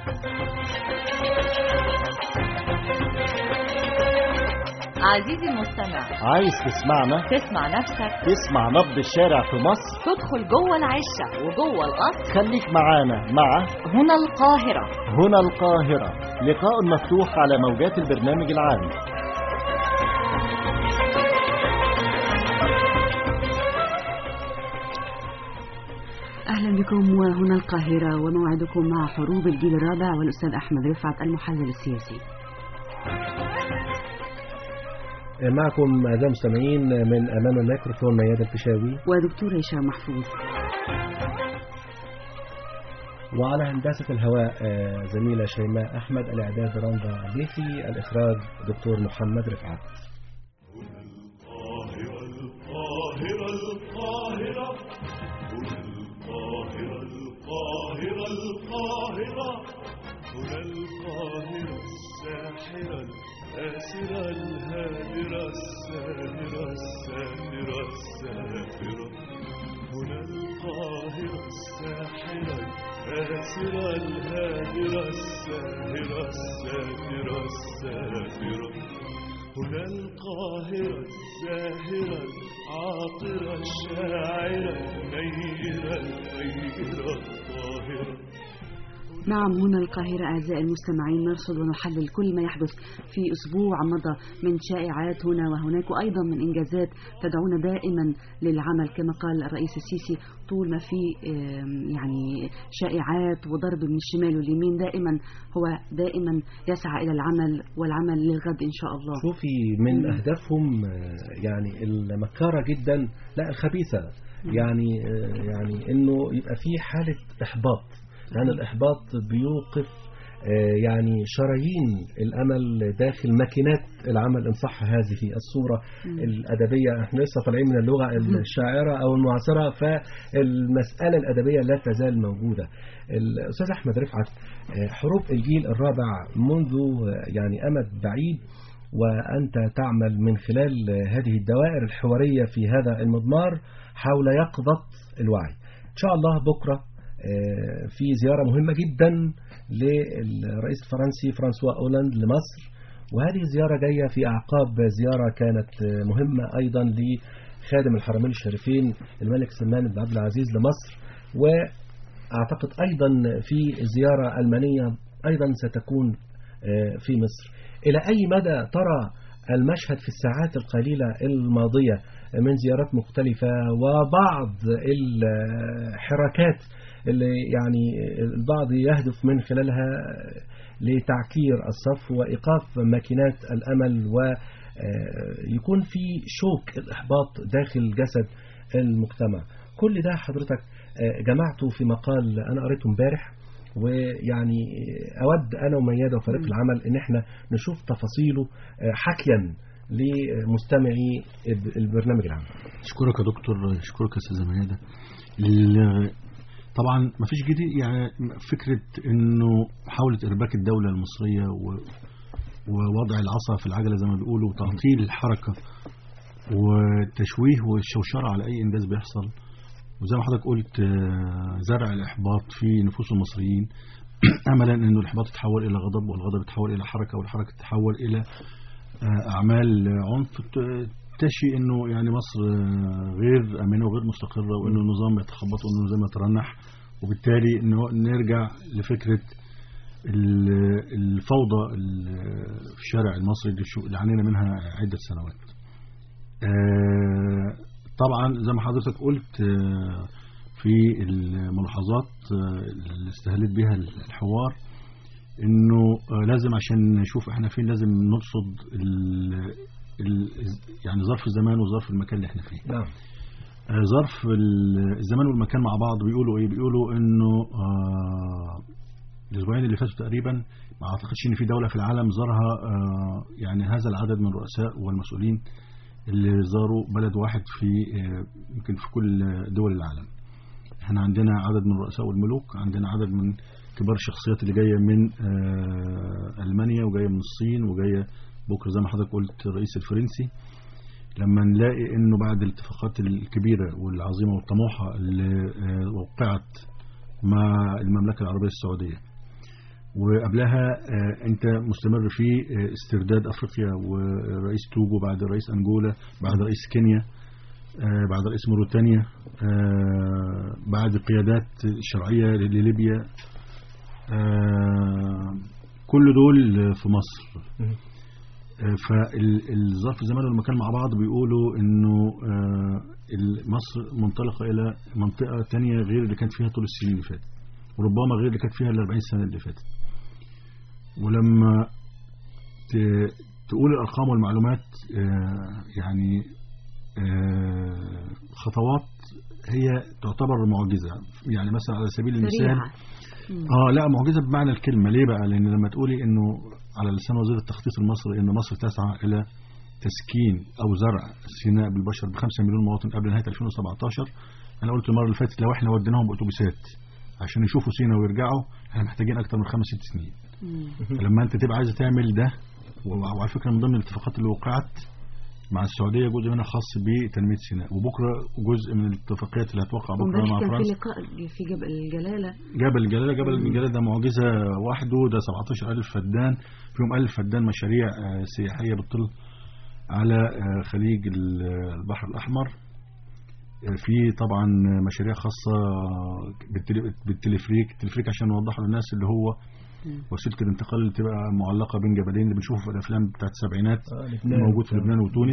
عزيزي المستمع، عايز تسمعنا؟ تسمع نفسك، تسمع نبض الشارع في مصر، تدخل جوه العشة وجوه القصر. خليك معانا مع هنا القاهرة. هنا القاهرة، لقاء مفتوح على موجات البرنامج العام. أهلا بكم وهنا القاهرة، وموعدكم مع حروب الجيل الرابع والأستاذ أحمد رفعت المحلل السياسي. معكم أعزائي المستمعين من أمام الميكروفون ميادة الفيشاوي ودكتور هشام محفوظ، وعلى هندسة الهواء زميلة شيماء أحمد، الإعداد رندا عبيسي، الإخراج دكتور محمد رفعت. هنا القاهرة الساحرة الآسرة الهادرة الساهرة السافرة السافرة. هنا القاهرة الساحرة الآسرة الهادرة الساهرة السافرة السافرة. هنا القاهرة الزاهرة العاطرة الشاعرة النيرة الخيرة الطاهرة. نعم، هنا القاهرة أعزائي المستمعين، نرصد ونحلل كل ما يحدث في أسبوع مضى من شائعات هنا وهناك، وأيضا من إنجازات تدعونا دائما للعمل كما قال الرئيس السيسي. طول ما في يعني شائعات وضرب من الشمال واليمين، هو دائما يسعى إلى العمل والعمل للغد إن شاء الله. شوفي من أهدافهم يعني المكارة جدا، لا الخبيثة، يعني إنه يبقى في حالة إحباط، لأن الإحباط بيوقف يعني شرايين الأمل داخل ماكينات العمل إن صح هذه الصورة الأدبية. احنا لسه طالعين من اللغة الشاعرة أو المعاصرة، فالمسألة الأدبية لا تزال موجودة. الأستاذ أحمد رفعت، حروب الجيل الرابع منذ يعني أمد بعيد، وأنت تعمل من خلال هذه الدوائر الحوارية في هذا المضمار حول يقظة الوعي. إن شاء الله بكرة في زيارة مهمة جدا للرئيس الفرنسي فرانسوا أولاند لمصر، وهذه الزيارة جاية في أعقاب زيارة كانت مهمة أيضا لخادم الحرمين الشريفين الملك سلمان بن عبد العزيز لمصر، وأعتقد أيضا في زيارة ألمانية أيضا ستكون في مصر. إلى أي مدى ترى المشهد في الساعات القليلة الماضية من زيارات مختلفة وبعض الحركات اللي يعني البعض يهدف من خلالها لتعكير الصف وإيقاف ماكينات الأمل، ويكون في شوك الإحباط داخل جسد المجتمع؟ كل ده حضرتك جمعته في مقال أنا قريته امبارح، ويعني أود أنا وميادة وفريق العمل إن احنا نشوف تفاصيله حكيا لمستمعي البرنامج العام. أشكرك يا دكتور، أشكرك يا أستاذة ميادة. طبعا ما فيش جديد، يعني فكرة انه محاولة ارباك الدولة المصرية ووضع العصا في العجلة زي ما بيقولوا، وتعطيل الحركة والتشويه والشوشرة على اي انجاز بيحصل، وزي ما حضرتك قلت زرع الاحباط في نفوس المصريين املا انه الاحباط يتحول الى غضب، والغضب يتحول الى حركة، والحركة تتحول الى اعمال عنف تشي انه يعني مصر غير امنه وغير مستقره، وانه النظام يتخبط وانه النظام يترنح، وبالتالي انه نرجع لفكره الفوضى في الشارع المصري اللي عانينا منها عده سنوات. طبعا زي ما حضرتك قلت في الملاحظات اللي استهلت بها الحوار، انه لازم عشان نشوف احنا فين لازم نرصد يعني ظرف الزمان وظرف المكان اللي احنا فيه. نعم. ظرف الزمان والمكان مع بعض بيقولوا ايه؟ بيقولوا انه الاسبوعين اللي فاتوا تقريبا ما اعتقدش ان في دولة في العالم زارها يعني هذا العدد من الرؤساء والمسؤولين اللي زاروا بلد واحد في يمكن في كل دول العالم. احنا عندنا عدد من الرؤساء والملوك، عندنا عدد من كبار الشخصيات اللي جاية من ألمانيا وجاية من الصين وجاية بكرة زي ما حضرتك قلت الرئيس الفرنسي. لما نلاقي انه بعد الاتفاقات الكبيرة والعظيمة والطموحة اللي وقعت مع المملكة العربية السعودية وقبلها انت مستمر في استرداد افريقيا، ورئيس توجو، بعد رئيس انجولا، بعد رئيس كينيا، بعد رئيس موريتانيا، بعد قيادات شرعية لليبيا، كل دول في مصر. فالظرف الزمان والمكان مع بعض بيقولوا انه مصر منطلقة الى منطقة تانية غير اللي كانت فيها طول السنين اللي فاتت، وربما غير اللي كانت فيها ال40 سنة اللي فاتت. ولما تقول الارقام والمعلومات يعني خطوات هي تعتبر معجزة. يعني مثلا على سبيل المثال لا معجزة بمعنى الكلمة. ليه بقى؟ لأن لما تقولي إنه على لسان وزير التخطيط المصري إن مصر تسعى إلى تسكين أو زرع سيناء بالبشر ب5 مليون مواطن قبل نهاية 2017. أنا قلت المرة اللي فاتت لو إحنا وديناهم بأتوبيسات عشان يشوفوا سيناء ويرجعوا إحنا محتاجين أكتر من 5-6 سنين. فلما أنت تبقى عايز تعمل ده، وعلى فكرة من ضمن الاتفاقات اللي وقعت مع السعودية جزء منها خاص بتنمية سيناء، وبكرة جزء من الاتفاقيات اللي هتوقع بكرة مع فرنسا. في لقاء في جبل الجلالة. جبل الجلالة ده معجزة وحده. ده 17,000 فدان، فيهم 1000 فدان مشاريع سياحية بتطل على خليج البحر الأحمر. في طبعا مشاريع خاصة بالتلفريك عشان نوضحه للناس، اللي هو وسيلة الانتقال اللي تبقى معلقة بين جبلين اللي بنشوفه في الأفلام بتاعت السبعينات، موجود في لبنان وتونس.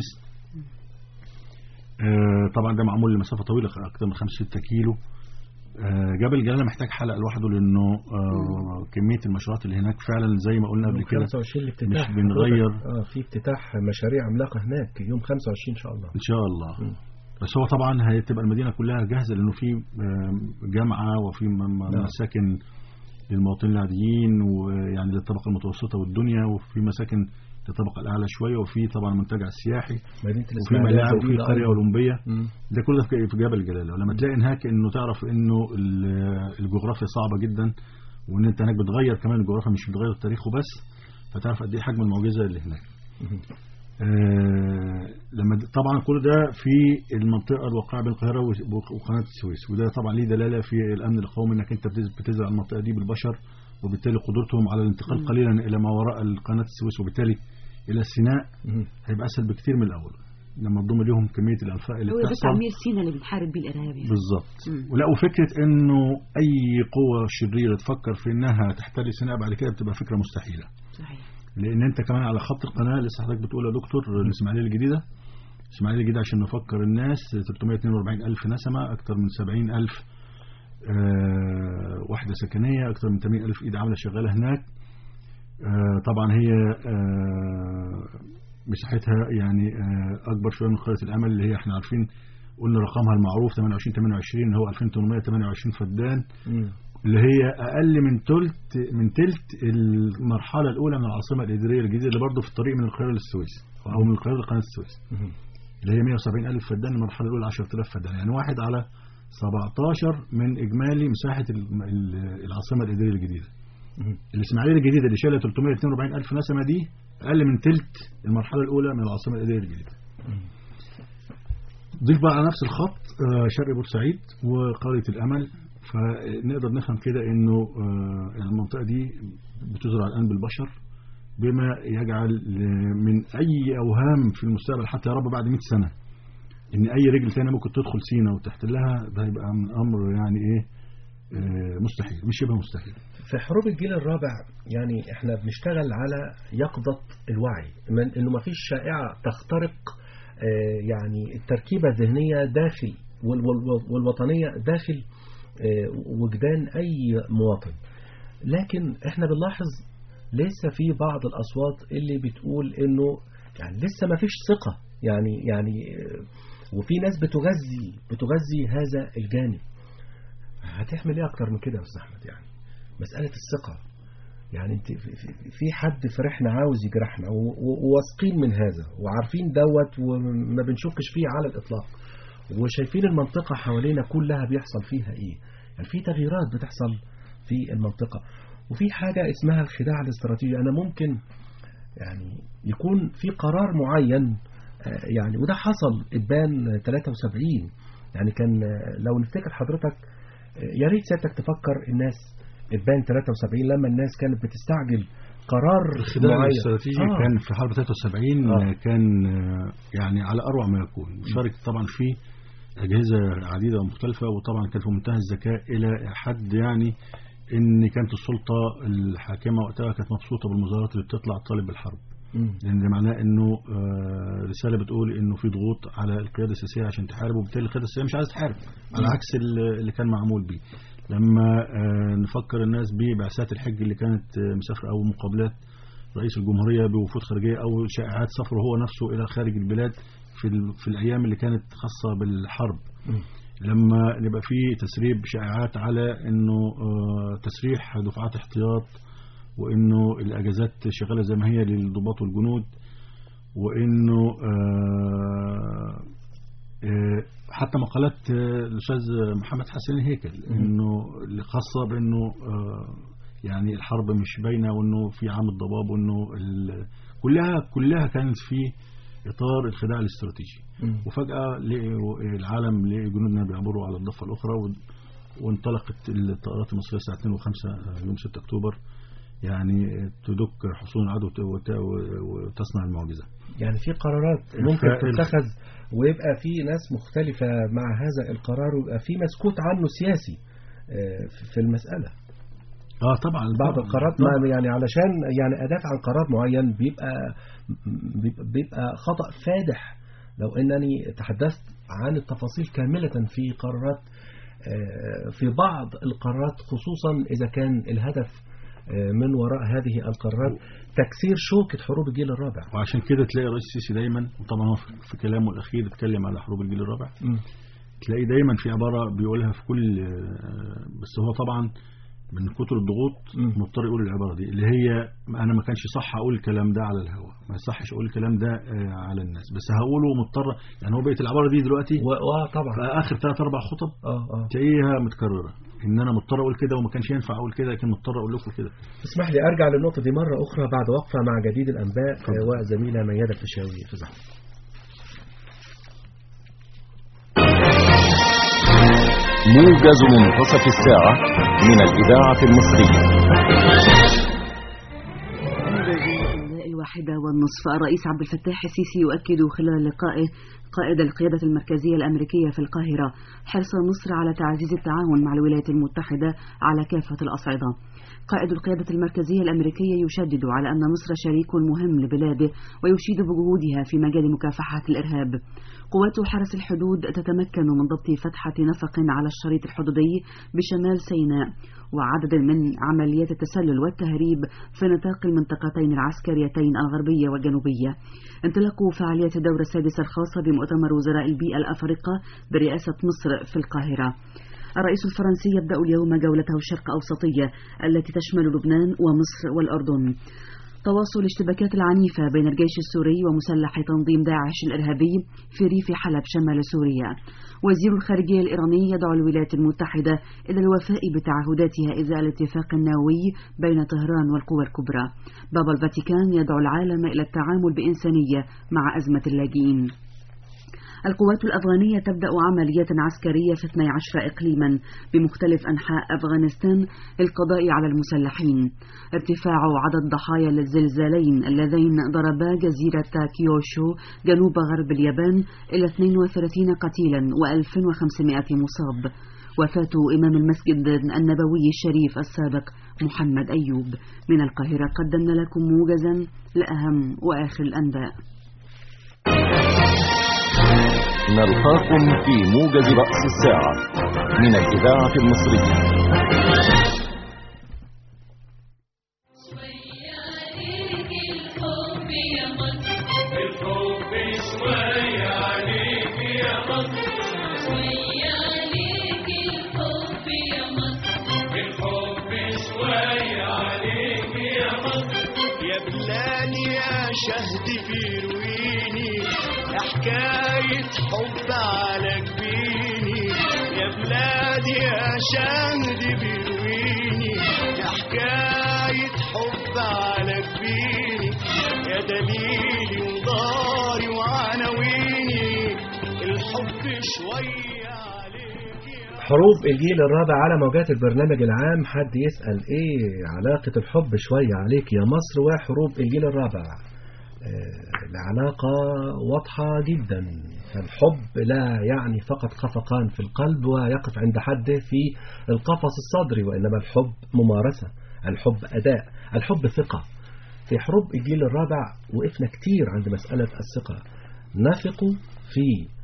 طبعا ده معمول لمسافة طويلة أكثر من 5-6 كيلو. جبل الجلالة محتاج حلقة لوحده، لأنه كمية المشروعات اللي هناك فعلا زي ما قلنا قبل كده مش بنغير. في افتتاح مشاريع عملاقة هناك يوم 25 إن شاء الله. إن شاء الله. بس هو طبعا هتبقى المدينة كلها جاهزة، لأنه في جامعة وفي مساكن للمواطنين العاديين، ويعني للطبقة المتوسطة والدنيا، وفي مساكن للطبقة الأعلى شوية، وفي طبعا المنتجع السياحي، وفي ملاعب، وفي قرية أولمبية. ده كله في جبل الجلالة. ولما تلاقي هناك إنه تعرف إنه الجغرافيا صعبة جدا، وإن أنت هناك بتغير كمان الجغرافيا مش بتغير التاريخ وبس، فتعرف قد إيه حجم المعجزة اللي هناك. لما طبعا كل ده في المنطقة الواقعة بين القاهرة وقناة السويس، وده طبعا ليه دلالة في الأمن القومي، إنك أنت بتزرع المنطقة دي بالبشر، وبالتالي قدرتهم على الانتقال قليلا إلى ما وراء قناة السويس وبالتالي إلى سيناء هيبقى أسهل بكتير من الأول لما تضم لهم كمية الأنفاق اللي بتحصل. هو ده تعمير سيناء اللي بنحارب بيه الإرهاب يعني. بالظبط. ولا وفكرة إنه أي قوة شريرة تفكر في إنها تحتل سيناء بعد كده بتبقى فكرة مستحيلة. صحيح. لأن أنت كمان على خط القناة لسه حضرتك بتقول يا دكتور الإسماعيلية الجديدة. الإسماعيلية الجديدة عشان نفكر الناس 342,000 نسمة، أكثر من 70,000 وحدة سكنية، أكثر من 80,000 إيد عاملة شغالة هناك. طبعا هي مساحتها يعني أكبر شوية من قرية الأمل اللي هي احنا عارفين قلنا رقمها المعروف 28 هو 2828 فدان، اللي هي أقل من تلت المرحلة الأولى من العاصمة الإدارية الجديدة اللي برضه في الطريق من القاهرة للسويس أو من القاهرة لقناة السويس، اللي هي 170,000 فدان. المرحلة الأولى 10,000 فدان، يعني 1 على 17 من إجمالي مساحة العاصمة الإدارية الجديدة. الإسماعيلية الجديدة اللي شايلة 342,000 نسمة دي أقل من تلت المرحلة الأولى من العاصمة الإدارية الجديدة. ضيف بقى على نفس الخط شرق بورسعيد وقرية الأمل، فنقدر نفهم كده إنه المنطقة دي بتزرع الآن بالبشر، بما يجعل من أي أوهام في المستقبل حتى يا رب بعد 100 سنة إن أي رجل تاني ممكن تدخل سينا وتحتلها، ده يبقى من أمر يعني إيه مستحيل، مش شبه مستحيل. في حروب الجيل الرابع يعني احنا بنشتغل على يقظة الوعي من انه ما فيش شائعة تخترق يعني التركيبة الذهنية داخل والوطنية داخل وجدان اي مواطن. لكن احنا بنلاحظ لسه في بعض الاصوات اللي بتقول انه يعني لسه ما فيش ثقة يعني وفي ناس بتغذي هذا الجانب. هتعمل ايه اكتر من كده يا استاذ احمد؟ يعني مسألة الثقة، يعني انت في حد فرحنا عاوز يجرحنا وواثقين من هذا وعارفين دوت وما بنشكش فيه على الإطلاق، وشايفين المنطقة حوالينا كلها بيحصل فيها ايه، يعني في تغييرات بتحصل في المنطقة، وفي حاجة اسمها الخداع الاستراتيجي. انا ممكن يعني يكون في قرار معين يعني، وده حصل ابان 73 يعني، كان لو نفتكر حضرتك يا ريت سيادتك تفكر الناس اتبان 73 لما الناس كانت بتستعجل قرار الخداع معين. الاستراتيجي كان في حرب 73 كان يعني على أروع ما يكون. شارك طبعا فيه أجهزة عديدة ومختلفة، وطبعا كان في منتهى الذكاء إلى حد يعني إن كانت السلطة الحاكمة وقتها كانت مبسوطة بالمظاهرات اللي بتطلع تطالب بالحرب، لأن ده معناه إنه رسالة بتقول إنه في ضغوط على القيادة السياسية عشان تحارب، وبالتالي القيادة السياسية مش عايزة تحارب على عكس اللي كان معمول بيه. لما نفكر الناس ببعثات الحج اللي كانت مسافرة أو مقابلات رئيس الجمهورية بوفود خارجية أو شائعات سفره هو نفسه إلى خارج البلاد في الأيام اللي كانت خاصة بالحرب، لما نبقى فيه تسريب شائعات على إنه تسريح دفعات احتياط، وإنه الأجازات شغالة زي ما هي للضباط والجنود، وإنه حتى مقالات الأستاذ محمد حسن هيكل إنه اللي خاصة بإنه يعني الحرب مش باينة، وإنه في عام الضباب، وإنه كلها كانت في إطار الخداع الاستراتيجي. وفجأة العالم لجنودنا بيعبروا على الضفة الأخرى، وانطلقت الطائرات المصرية الساعة 2 و5 يوم 6 أكتوبر يعني تدك حصون العدو وتصنع المعجزة. يعني في قرارات ممكن تتخذ ويبقى في ناس مختلفة مع هذا القرار، ويبقى في مسكوت عنه سياسي في المسألة. طبعا بعض القرارات يعني علشان يعني أدافع عن قرار معين بيبقى خطأ فادح. لو أنني تحدثت عن التفاصيل كاملة في قرارات، في بعض القرارات خصوصا إذا كان الهدف من وراء هذه القرارات تكسير شوكة حروب الجيل الرابع. وعشان كده تلاقي الرئيس السيسي دايما، وطبعا هو في كلامه الأخير اتكلم على حروب الجيل الرابع، تلاقي دايما في عبارة بيقولها في كل، بس هو طبعا من كتر الضغوط مضطر يقول العبارة دي اللي هي أنا ما كانش صح أقول الكلام ده على الهواء، ما يصحش أقول الكلام ده على الناس، بس هقوله مضطر. يعني هو بقت العبارة دي دلوقتي طبعا في آخر 3-4 خطب تلاقيها متكررة، إن أنا مضطر أقول كده وما كانش ينفع أقول كده، لكن مضطر أقول لكم كده. اسمح لي أرجع للنقطة دي مرة أخرى بعد وقفة مع جديد الأنباء وزميلة ميادة الفيشاوي في زحمة. موجز منتصف الساعة من الإذاعة المصرية. 1:30 الرئيس عبد الفتاح السيسي يؤكد خلال لقائه قائد القيادة المركزية الأمريكية في القاهرة حرص مصر على تعزيز التعاون مع الولايات المتحدة على كافة الأصعدة. قائد القيادة المركزية الأمريكية يشدد على أن مصر شريك مهم لبلاده ويشيد بجهودها في مجال مكافحة الإرهاب. قوات حرس الحدود تتمكن من ضبط فتحة نفق على الشريط الحدودي بشمال سيناء وعدد من عمليات التسلل والتهريب في نطاق المنطقتين العسكريتين الغربية والجنوبية. انطلاق فعاليات الدورة السادسة الخاصة بمؤتمر وزراء البيئة الأفارقة برئاسة مصر في القاهرة. الرئيس الفرنسي يبدأ اليوم جولته الشرق أوسطية التي تشمل لبنان ومصر والأردن. تواصل الاشتباكات العنيفة بين الجيش السوري ومسلح تنظيم داعش الإرهابي في ريف حلب شمال سوريا. وزير الخارجية الإيراني يدعو الولايات المتحدة إلى الوفاء بتعهداتها إزاء الاتفاق النووي بين طهران والقوى الكبرى. بابا الفاتيكان يدعو العالم إلى التعامل بإنسانية مع أزمة اللاجئين. القوات الأفغانية تبدأ عمليات عسكرية في 12 إقليما بمختلف أنحاء أفغانستان للقضاء على المسلحين. ارتفاع عدد ضحايا الزلزالين اللذين ضربا جزيرة كيوشو جنوب غرب اليابان إلى 32 قتيلا و1500 مصاب. وفاة إمام المسجد النبوي الشريف السابق محمد أيوب. من القاهرة قدمنا لكم موجزا لأهم وآخر الأنباء. نلقاكم في موجز رأس الساعة من الإذاعة المصرية. يا بلاني يا شهد بيرويني حكاية حب على جبيني، يا بلادي يا شهد بيرويني حكاية حب على جبيني، يا دليلي وداري وعناويني الحب شوية عليك. حروب الجيل الرابع على موجات البرنامج العام. حد يسأل ايه علاقة الحب شوية عليك يا مصر وحروب الجيل الرابع؟ العلاقة واضحة جدا. الحب لا يعني فقط خفقان في القلب ويقف عند حده في القفص الصدري، وإنما الحب ممارسة، الحب أداء، الحب ثقة. في حروب الجيل الرابع وقفنا كتير عند مسألة الثقة. نثق في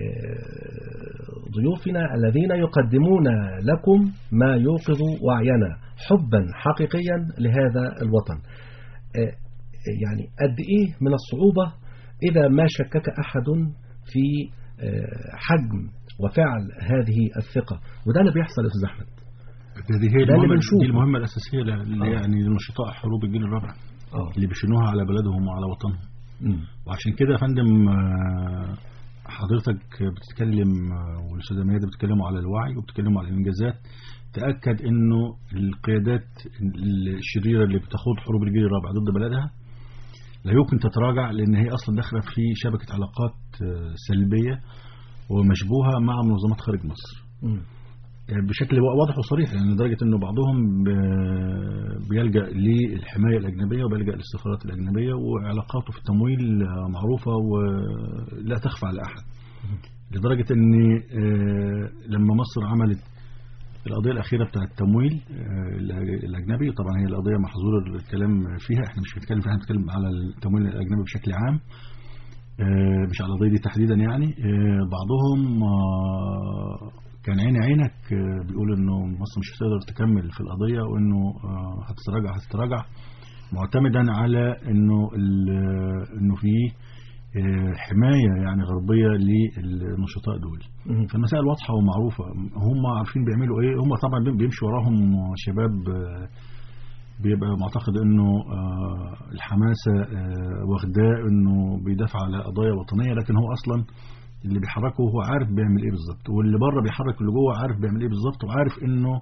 ضيوفنا الذين يقدمون لكم ما يوقظ وعينا حبا حقيقيا لهذا الوطن. يعني قد إيه من الصعوبة إذا ما شكك أحد في حجم وفعل هذه الثقة، وده اللي بيحصل يا أستاذ أحمد. دي المهمة الأساسية يعني لنشطاء حروب الجيل الرابع اللي بيشنوها على بلدهم وعلى وطنهم. وعشان كده يا فندم حضرتك بتتكلم والأستاذة ميادة بتتكلموا على الوعي وبتتكلموا على الإنجازات. تأكد إنه القيادات الشريرة اللي بتخوض حروب الجيل الرابع ضد بلدها لا يمكن تتراجع، لأن هي أصلا داخلة في شبكة علاقات سلبية ومشبوهة مع منظمات خارج مصر بشكل واضح وصريح، يعني لدرجة أنه بعضهم بيلجأ للحماية الأجنبية وبيلجأ للسفارات الأجنبية، وعلاقاته في التمويل معروفة ولا تخفى على أحد. لدرجة أن لما مصر عملت القضية الأخيرة بتاعة التمويل الأجنبي، طبعا هي القضية محظور الكلام فيها، احنا مش بنتكلم فيها، بنتكلم على التمويل الأجنبي بشكل عام، مش على القضية دي تحديدا. يعني بعضهم كان عينك بيقول انه مصر مش هتقدر تكمل في القضية، وانه هتتراجع معتمدا على انه في حماية يعني غربية للنشطاء دول. فالمسائل واضحة ومعروفة، هم عارفين بيعملوا ايه. هم طبعا بيمشي وراهم شباب بيبقى معتقد انه الحماسة واخداه انه بيدافع على قضايا وطنية، لكن هو اصلا اللي بيحركه هو عارف بيعمل ايه بالظبط، واللي بره بيحرك اللي جوه عارف بيعمل ايه بالظبط، وعارف انه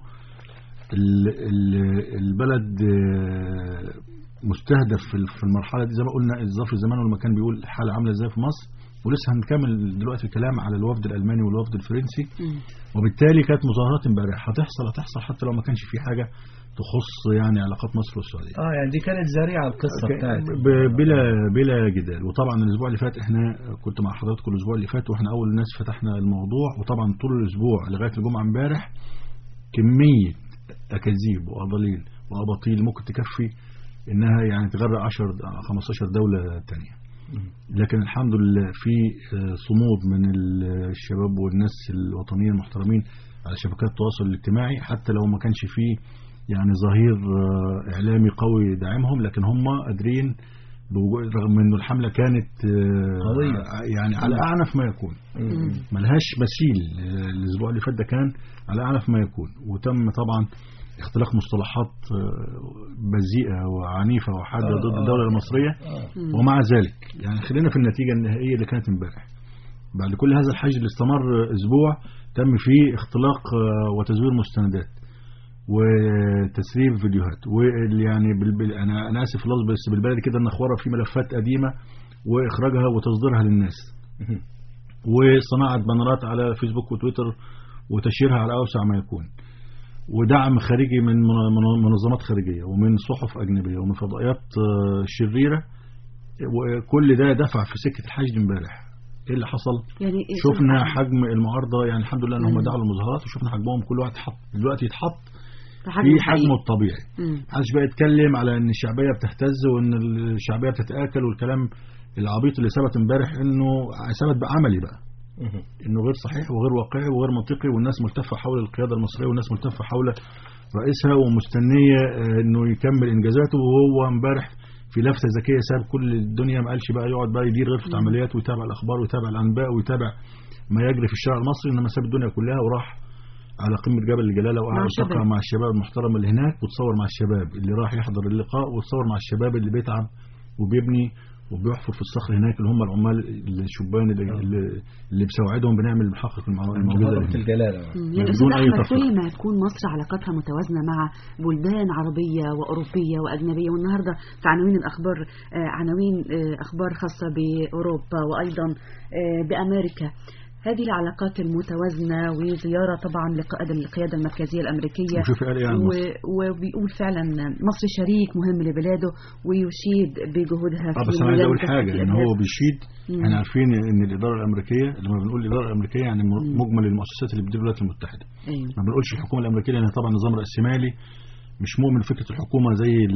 البلد مستهدف في المرحله دي. زي ما قلنا الظرف الزمان والمكان بيقول الحاله عامله ازاي في مصر، ولسه هنكمل دلوقتي الكلام على الوفد الالماني والوفد الفرنسي. وبالتالي كانت مظاهرات امبارح هتحصل حتى لو ما كانش في حاجه تخص يعني علاقات مصر والسعوديه. يعني دي كانت ذريعه القصه بتاعتي بلا جدال. وطبعا الاسبوع اللي فات احنا كنت مع حضراتكم الاسبوع اللي فات، واحنا اول ناس فتحنا الموضوع، وطبعا طول الاسبوع لغايه الجمعه امبارح كميه اكاذيب واضاليل واباطيل ممكن تكفي انها يعني تغرق 10-15 دوله تانية. لكن الحمد لله في صمود من الشباب والناس الوطنيين المحترمين على شبكات التواصل الاجتماعي، حتى لو ما كانش فيه يعني ظهير إعلامي قوي داعمهم، لكن هم قادرين رغم أنه الحملة كانت قوية يعني على أعنف ما يكون، ملهاش مثيل. الأسبوع اللي فات ده كان على أعنف ما يكون، وتم طبعا اختلاق مصطلحات بذيئة وعنيفة وحادة ضد الدولة المصرية. ومع ذلك يعني خلينا في النتيجة النهائية اللي كانت امبارح. بعد كل هذا الحج اللي استمر أسبوع تم فيه اختلاق وتزوير مستندات وتسريب فيديوهات، ويعني أنا آسف اللفظ بس بالبلد كده النخورة في ملفات قديمة وإخراجها وتصديرها للناس، وصناعة بانرات على فيسبوك وتويتر وتشيرها على أوسع ما يكون، ودعم خارجي من منظمات خارجية ومن صحف أجنبية ومن فضائيات شريرة. وكل ده دفع في سكة الحشد امبارح. ايه اللي حصل؟ يعني شفنا حجم المعارضة، يعني الحمد لله انهم دعوا المظاهرات، وشفنا حجمهم كل واحد دلوقتي يتحط في حجمه الطبيعي. محدش بقى يتكلم على ان الشعبية بتهتز وان الشعبية بتتآكل والكلام العبيط اللي ثبت امبارح، انه ثبت بعملي بقى انه غير صحيح وغير واقعي وغير منطقي، والناس ملتفة حول القيادة المصرية والناس ملتفة حول رئيسها ومستنية انه يكمل انجازاته، وهو امبارح في لفتة ذكية ساب كل الدنيا، ما قالش بقى يقعد بقى يدير غرفة عمليات ويتابع الاخبار ويتابع الانباء ويتابع ما يجري في الشارع المصري، انما ساب الدنيا كلها وراح على قمة جبل الجلالة وقعد يلتقى مع الشباب المحترم اللي هناك، وتصور مع الشباب اللي راح يحضر اللقاء، وتصور مع الشباب اللي بيتعب وبيبني وبيحفر في الصخر هناك، اللي هم العمال الشبان اللي بساعدهم بنعمل بنحقق الموجودة في الجلالة. يعني أستاذ أحمد، كل ما تكون مصر علاقتها متوازنة مع بلدان عربية وأوروبية وأجنبية، والنهاردة في عناوين الأخبار عناوين أخبار خاصة بأوروبا وأيضا بأمريكا، هذه العلاقات المتوازنة وزيارة طبعا لقائد القيادة المركزية الأمريكية، وشوف قال إيه عن مصر. وبيقول فعلا مصر شريك مهم لبلاده ويشيد بجهودها في بس أنا عايز أقول حاجة، إن هو بيشيد. احنا عارفين إن الإدارة الأمريكية، لما بنقول الإدارة الأمريكية يعني مجمل المؤسسات اللي بتدير الولايات المتحدة. ما بنقولش الحكومة الأمريكية، لأن طبعا نظام رأسمالي مش مؤمن فكرة الحكومة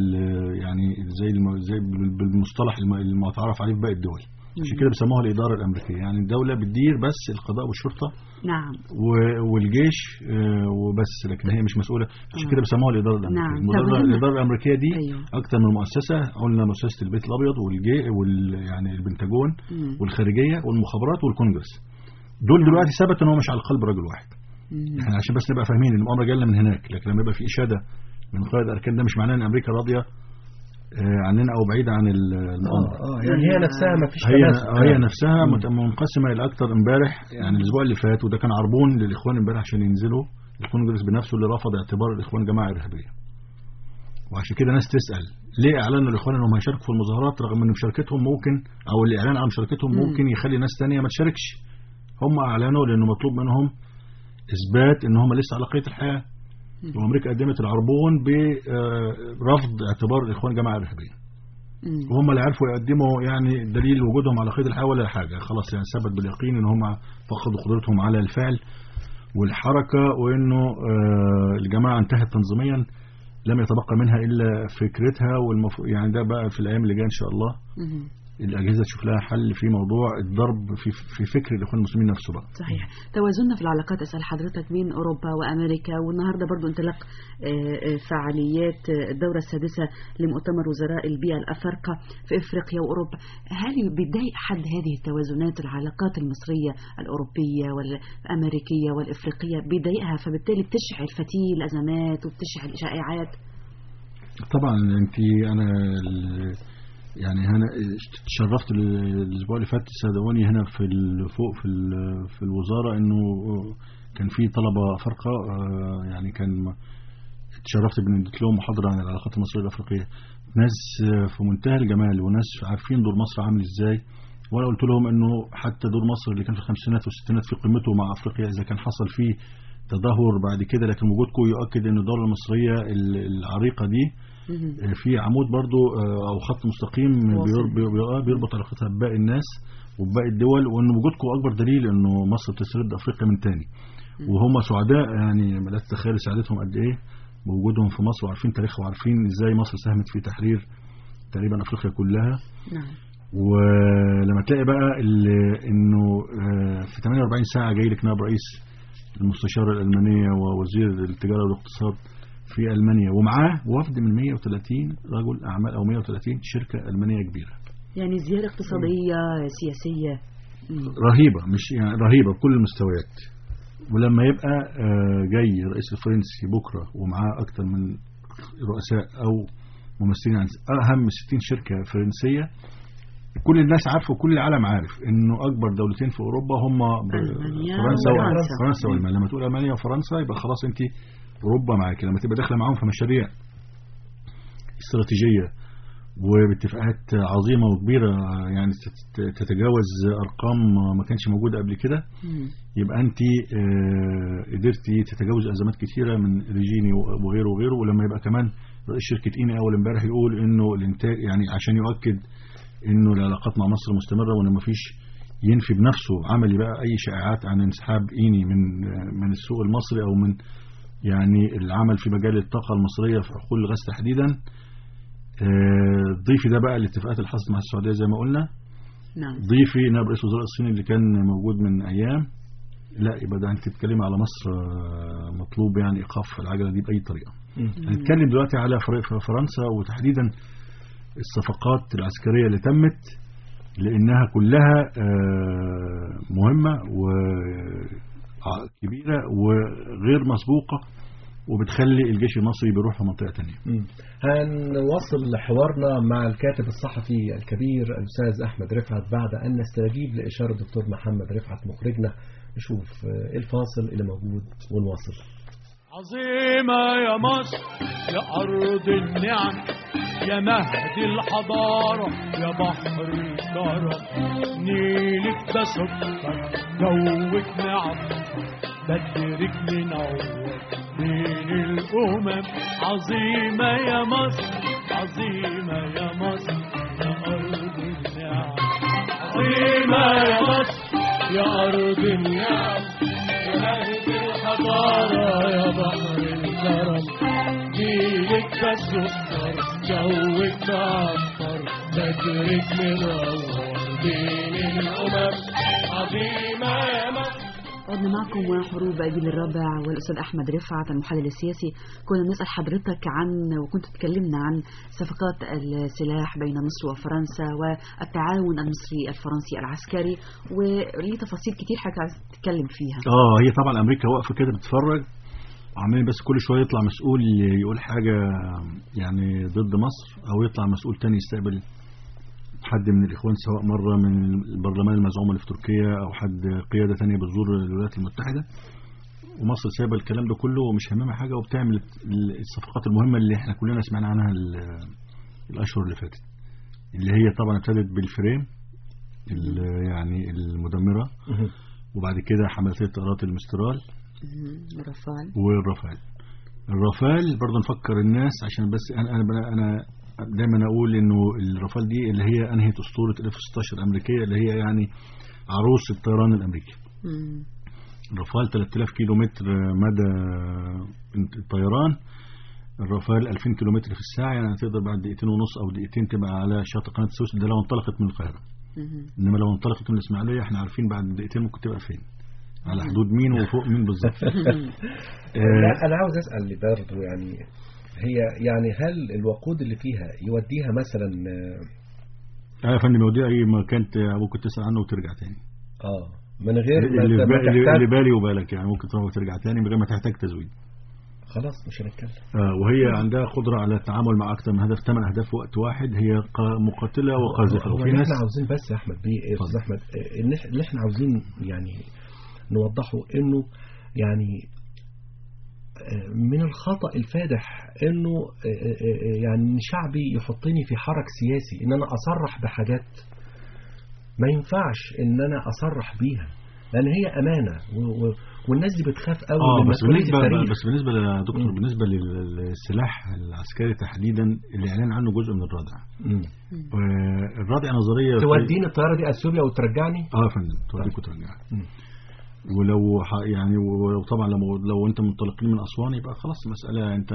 زي بالمصطلح المتعارف عليه في باقي الدول. عشان كده بيسموها الإدارة الأمريكية، يعني الدولة بتدير بس القضاء والشرطة نعم والجيش وبس، لكن هي مش مسؤولة. عشان كده بيسموها الإدارة الأمريكية. نعم. الإدارة الأمريكية دي أكتر من مؤسسة، قلنا مؤسسة البيت الأبيض يعني البنتاجون والخارجية والمخابرات والكونجرس. دول دلوقتي ثبت إن هو مش على قلب رجل واحد. احنا عشان بس نبقى فاهمين ان المؤامرة جايه من هناك، لكن لما يبقى في إشادة من قائد أركان ده مش معناه ان أمريكا راضية عننا او بعيدة عن المؤامرة. يعني هي نفسها ما فيش هي نفسها منقسمة الى اكتر. امبارح يعني الاسبوع اللي فات، وده كان عربون للاخوان امبارح عشان ينزلوا، الكونجرس بنفسه اللي رفض اعتبار الاخوان جماعة ارهابية. وعشان كده ناس تسأل ليه اعلنوا الاخوان انهم هيشاركوا في المظاهرات، رغم ان مشاركتهم ممكن، او الاعلان عن مشاركتهم ممكن يخلي ناس تانية ما تشاركش. هم اعلنوا لانه مطلوب منهم اثبات ان هم لسه على قيد الحياة، وامريكا قدمت العربون برفض اعتبار الاخوان جماعه ارهابيه. وهم اللي عرفوا يقدموا يعني دليل وجودهم على قيد الحياه ولا حاجه، خلاص يعني ثبت باليقين ان هم فقدوا قدرتهم على الفعل والحركه، وانه الجماعه انتهت تنظيميا، لم يتبقى منها الا فكرتها. يعني ده بقى في الايام اللي جايه ان شاء الله الأجهزة تشوف لها حل في موضوع الضرب في فكر الإخوان المسلمين نفسه بقى. صحيح. توازننا في العلاقات، أسأل حضرتك، بين أوروبا وأمريكا، والنهاردة برضو انطلاق فعاليات الدورة السادسة لمؤتمر وزراء البيئة الأفارقة في إفريقيا وأوروبا. هل بيضايق حد هذه التوازنات، العلاقات المصرية الأوروبية والأمريكية والإفريقية بيضايقها، فبالتالي بتشعل فتيل أزمات وبتشعل شائعات؟ طبعا أنا يعني هنا تشرفت الاسبوع اللي فات سادوني هنا فوق في الوزاره انه كان في طلبه افارقه، يعني كان تشرفت بنديت لهم محاضره عن العلاقات المصريه الافريقيه، ناس في منتهى الجمال وناس عارفين دور مصر عامل ازاي. وانا قلت لهم انه حتى دور مصر اللي كان في الخمسينات والستينات في قمته مع افريقيا، اذا كان حصل فيه تدهور بعد كده، لكن وجودكم يؤكد ان الدوله المصريه العريقه دي في عمود برضو او خط مستقيم بيربط علاقتها بباقي الناس وباقي الدول، وان وجودكم اكبر دليل انه مصر تسرد افريقيا من تاني. وهم سعداء، يعني لا تتخيل سعادتهم قد ايه بوجودهم في مصر، وعارفين تاريخها وعارفين ازاي مصر ساهمت في تحرير تقريبا افريقيا كلها. ولما تلاقي بقى انه في 48 ساعه جاي لك نائب رئيس المستشاره الالمانيه ووزير التجاره والاقتصاد في ألمانيا، ومعاه وفد من 130 رجل أعمال أو 130 شركة ألمانية كبيرة، يعني زيارة اقتصادية سياسية رهيبة، مش يعني رهيبة بكل المستويات. ولما يبقى جاي الرئيس الفرنسي بكرة ومعاه أكتر من رؤساء أو ممثلين عن أهم 60 شركة فرنسية، كل الناس عارفة وكل العالم عارف إنه أكبر دولتين في أوروبا هم فرنسا وألمانيا. لما تقول ألمانيا وفرنسا يبقى خلاص أنت أوروبا معاك. لما تبقى داخله معاهم في مشاريع استراتيجية وباتفاقات عظيمة وكبيرة، يعني تتجاوز أرقام ما كانش موجودة قبل كده، يبقى أنت قدرتي تتجاوز أزمات كثيرة من ريجيني وغيره وغيره. ولما يبقى كمان رئيس شركة إيني أول امبارح يقول إنه الإنتاج، يعني عشان يؤكد إنه العلاقات مع مصر مستمرة، وإنه ما فيش ينفي بنفسه عملي بقى أي شائعات عن انسحاب إيني من السوق المصري أو من يعني العمل في مجال الطاقة المصرية في حقول الغاز تحديدا. ضيفي ده بقى الاتفاقات اللي حصلت مع السعودية زي ما قلنا. ضيفي نائب رئيس وزراء الصين اللي كان موجود من أيام. لا يبقى ده انت بتتكلمي على مصر مطلوب يعني إيقاف العجلة دي بأي طريقة. هنتكلم دلوقتي على فرنسا وتحديدا الصفقات العسكرية اللي تمت، لأنها كلها مهمة وكبيرة وغير مسبوقة، وبتخلي الجيش المصري بيروح في منطقة تانية. هنوصل حوارنا مع الكاتب الصحفي الكبير الأستاذ أحمد رفعت بعد أن نستجيب لإشارة الدكتور محمد رفعت مخرجنا. نشوف الفاصل اللي موجود ونواصل. عظيمة يا مصر يا أرض النعم، يا مهد الحضارة يا بحر الكرم، نيلك ده سكر جوك نعم، بدرك منور بين الأمم. عظيمة يا مصر عظيمة يا مصر يا أرض النعم، عظيمة يا مصر يا أرض النعم، يا مهد الحضارة يا بحر الكرم، جيلك ده سكر جوك معطر، بدرك منور بين الأمم. عظيمة يا مصر. عدنا معكم وحروب جيل الرابع والأستاذ أحمد رفعت المحلل السياسي. كنا نسأل حضرتك عن وكنت تكلمنا عن صفقات السلاح بين مصر وفرنسا والتعاون المصري الفرنسي العسكري، وليه تفاصيل كتير حضرتك عايز تتكلم فيها. هي طبعا أمريكا واقفة كده بتتفرج، عمالين بس كل شوية يطلع مسؤول يقول حاجة يعني ضد مصر، أو يطلع مسؤول تاني يستقبل حد من الإخوان، سواء مرة من البرلمان المزعوم اللي في تركيا أو حد قيادة تانية بتزور الولايات المتحدة، ومصر سايبة الكلام ده كله ومش هممها حاجة، وبتعمل الصفقات المهمة اللي احنا كلنا سمعنا عنها الأشهر اللي فاتت، اللي هي طبعا ابتدت بالفريم يعني المدمرة، وبعد كده حملات الطائرات المسترال والرافال. الرافال برضه نفكر الناس عشان بس أنا دايما اقول انه الرافال دي اللي هي انهت اسطوره F-16 الامريكيه، اللي هي يعني عروس الطيران الامريكي. الرافال 3000 كيلو متر مدى الطيران، الرافال 2000 كيلو متر في الساعه، يعني تقدر بعد دقيقتين ونص او دقيقتين تبقى على شاطئ قناه السويس، ده لو انطلقت من القاهره. انما لو انطلقت من الاسماعيليه احنا عارفين بعد دقيقتين ممكن تبقى فين، على حدود مين وفوق مين بالظبط. انا عاوز اسال برضه، يعني هي يعني هل الوقود اللي فيها يوديها مثلا يا فندم يوديها اي مكان ممكن تسأل عنه وترجع تاني، من غير اللي بالي وبالك، يعني ممكن تروح وترجع تاني من غير ما تحتاج تزويد. خلاص مش هنتكلم. وهي عندها قدرة على التعامل مع أكثر من هدف، 8 أهداف في وقت واحد، هي مقاتلة وقاذفة. وفي ناس احنا عاوزين بس يا أحمد أستاذ أحمد اللي احنا عاوزين يعني نوضحه إنه يعني من الخطأ الفادح إنه يعني شعبي يحطني في حرج سياسي إن أنا أصرح بحاجات ما ينفعش إن أنا أصرح بيها، لأن هي أمانة والناس دي بتخاف قوي من مسؤولية التاريخ. بس بالنسبة لدكتور بالنسبة للسلاح العسكري تحديدا الإعلان عنه جزء من الردع. الردع نظرية توديني الطيارة دي أثيوبيا وترجعني؟ يا فندم توديك وترجعني. ولو يعني وطبعا لو انت منطلقين من أسوان يبقى خلاص المسألة انت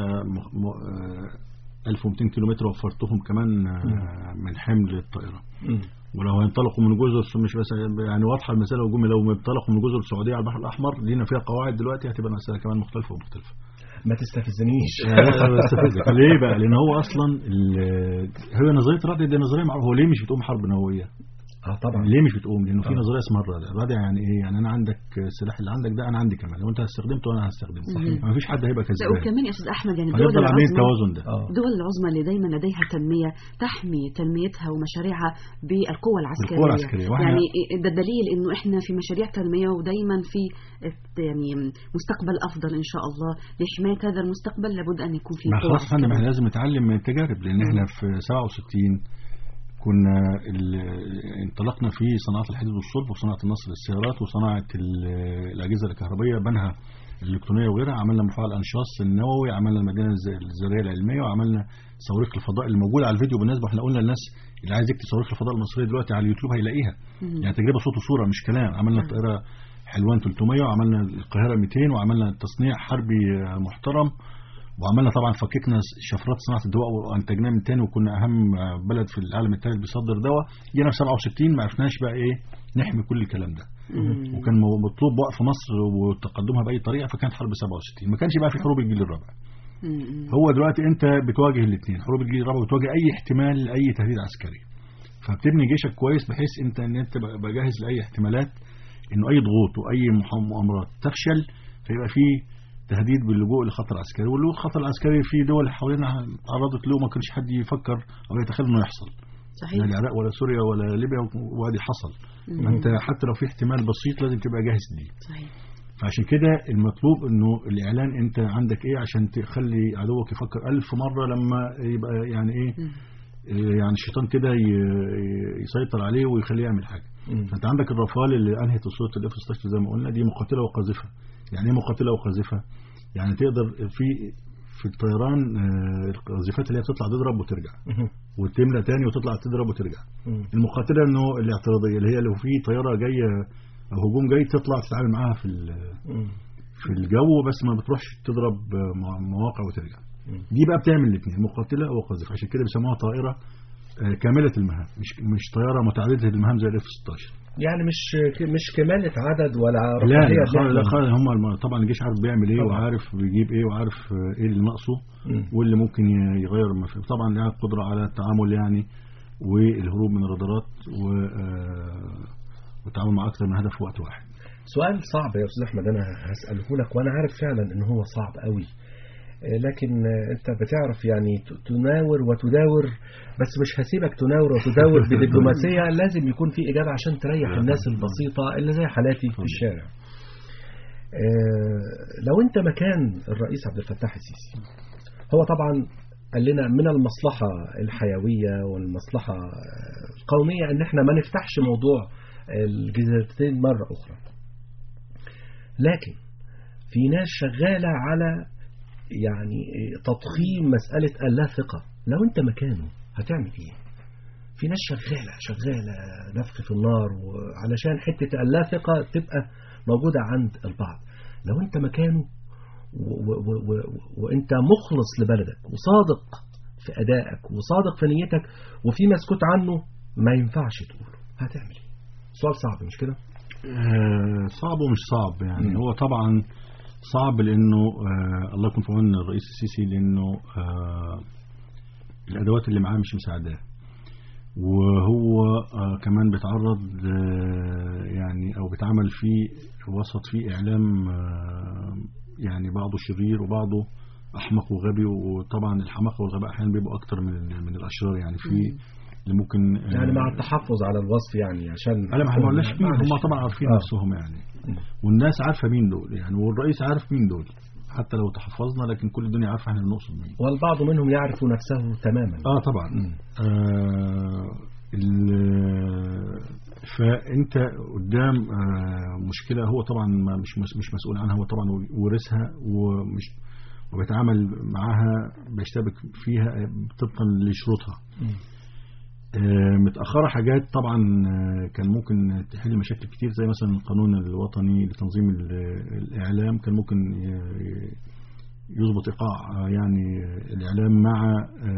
1200 كيلومتر وفرتهم كمان من حمل الطائرة. ولو هينطلقوا من جزر مش بس يعني واضحة المسألة، لو انطلقوا من جزر السعودية على البحر الأحمر لينا فيها قواعد دلوقتي هتبقى المسألة كمان مختلفة ومختلفة. ما تستفزنيش. استفزك ليه بقى؟ لأن هو أصلا هي نظرية الردع دي نظرية معروفة. هو ليه مش بتقوم حرب نووية؟ طبعا. ليه مش بتقوم؟ لأنه في نظرية اسمها الردع. الردع يعني إيه؟ يعني أنا عندك السلاح اللي عندك ده أنا عندي كمان، لو أنت استخدمته أنا هستخدمه. صحيح. ما فيش حد هيبقى كذاب. وكمان يا أستاذ أحمد يعني الدول العظمى اللي دايما لديها تنمية تحمي تنميتها ومشاريعها بالقوة العسكرية. يعني ده دليل إنه إحنا في مشاريع تنمية ودايما في يعني مستقبل أفضل إن شاء الله. لحماية هذا المستقبل لابد أن يكون في قوة عسكرية. احنا لازم نتعلم من التجارب، لأن إحنا في 67 كنا انطلقنا في صناعة الحديد والصلب وصناعة النصر للسيارات وصناعة الأجهزة الكهربائية بنها الإلكترونية وغيرها. عملنا مفاعل الأنشاص النووي، عملنا المدينة الذرية العلمية، وعملنا صواريخ الفضاء اللي موجودة على الفيديو. بالنسبة احنا قلنا للناس اللي عايز يكتب صواريخ الفضاء المصرية دلوقتي على اليوتيوب هيلاقيها. يعني تجربة صوت وصورة مش كلام. عملنا الطائرة حلوان 300 وعملنا القاهرة 200 وعملنا تصنيع حربي محترم، وعملنا طبعا فككنا شفرات صناعة الدواء وانتجناه من تاني، وكنا اهم بلد في العالم الثالث بيصدر دواء. جينا في 67 ما عرفناش بقى ايه نحمي كل الكلام ده، وكان مطلوب وقف مصر وتقدمها باي طريقه، فكانت حرب 67 ما كانش بقى في حروب الجيل الرابع. هو دلوقتي انت بتواجه الاثنين، حروب الجيل الرابع وتواجه اي احتمال لاي تهديد عسكري، فبتبني جيشك كويس بحيث انت تبقى جاهز لاي احتمالات انه اي ضغوط واي مؤامرات تفشل، فيبقى في تهديد باللجوء لخطر عسكري. واللجوء لخطر العسكري في دول حوالينا تعرضت له ما كانش حد يفكر او يتخيل انه يحصل. صحيح. لا العراق ولا سوريا ولا ليبيا وادي حصل. انت حتى لو في احتمال بسيط لازم تبقى جاهز ليه. صحيح. فعشان كده المطلوب انه الاعلان انت عندك ايه عشان تخلي عدوك يفكر 1000 مرة لما يبقى يعني ايه يعني الشيطان كده يسيطر عليه ويخليه يعمل حاجة. فانت عندك الرافال اللي انهت صورة الاف 16 زي ما قلنا، دي مقاتلة وقاذفة. يعني ايه مقاتلة وقاذفة؟ يعني تقدر في الطيران القاذفات اللي هي بتطلع تضرب وترجع وتملى تاني وتطلع تضرب وترجع. المقاتلة انه الاعتراضية اللي هي لو في طيارة جاية او هجوم جاي تطلع تتعامل معاها في الجو، بس ما بتروحش تضرب مواقع وترجع. دي بقى بتعمل الاثنين، مقاتلة وقاذفة. عشان كده بيسموها طائرة كاملة المهام، مش طيارة متعددة المهام زي الاف 16. يعني مش كمالة عدد ولا رفاهية. لا هم طبعا الجيش عارف بيعمل ايه وعارف بيجيب ايه وعارف ايه اللي ناقصه واللي ممكن يغير المفاهيم. طبعا لها قدرة على التعامل يعني والهروب من الرادارات والتعامل مع اكثر من هدف في وقت واحد. سؤال صعب يا استاذ احمد، انا هسأله لك وانا عارف فعلا ان هو صعب قوي، لكن انت بتعرف يعني تناور وتداور، بس مش هسيبك تناور وتداور بدبلوماسية، لازم يكون في إجابة عشان تريح الناس البسيطة اللي زي حالاتي في الشارع. لو انت مكان الرئيس عبد الفتاح السيسي، هو طبعا قال لنا من المصلحة الحيوية والمصلحة القومية ان احنا ما نفتحش موضوع الجزيرتين مرة أخرى، لكن في ناس شغالة على يعني تضخيم مسألة اللاثقة. لو انت مكانه هتعمل ايه؟ في ناس شغالة نفخ في النار علشان حتة اللاثقة تبقى موجودة عند البعض. لو انت مكانه وانت مخلص لبلدك وصادق في أدائك وصادق في نيتك وفي مسكوت عنه ما ينفعش تقوله، هتعمل ايه؟ سؤال صعب مش كده؟ صعب ومش صعب يعني. هو طبعا صعب لأنه الله يكون في عون الرئيس السيسي، لأنه الأدوات اللي معاه مش مساعداه، وهو كمان بيتعرض يعني أو بيتعامل في وسط فيه إعلام يعني بعضه شرير وبعضه أحمق وغبي، وطبعا الحماقة والغباء أحيانا بيبقوا أكتر من الأشرار يعني في اللي ممكن يعني مع التحفظ على الوصف يعني عشان لا ما قلناش مين، هم طبعا عارفين نفسهم يعني، والناس عارفة مين دول يعني، والرئيس عارف مين دول حتى لو تحفظنا، لكن كل الدنيا عارفة احنا بنقصد مين، والبعض منهم يعرف نفسه تماما. طبعا. فانت قدام مشكلة هو طبعا مش مسؤول عنها، هو طبعا ورثها وبيتعامل معاها بيشتبك فيها طبقا لشروطها. متأخرة حاجات طبعا كان ممكن تحل مشاكل كتير، زي مثلا القانون الوطني لتنظيم الإعلام كان ممكن يضبط إيقاع يعني الإعلام مع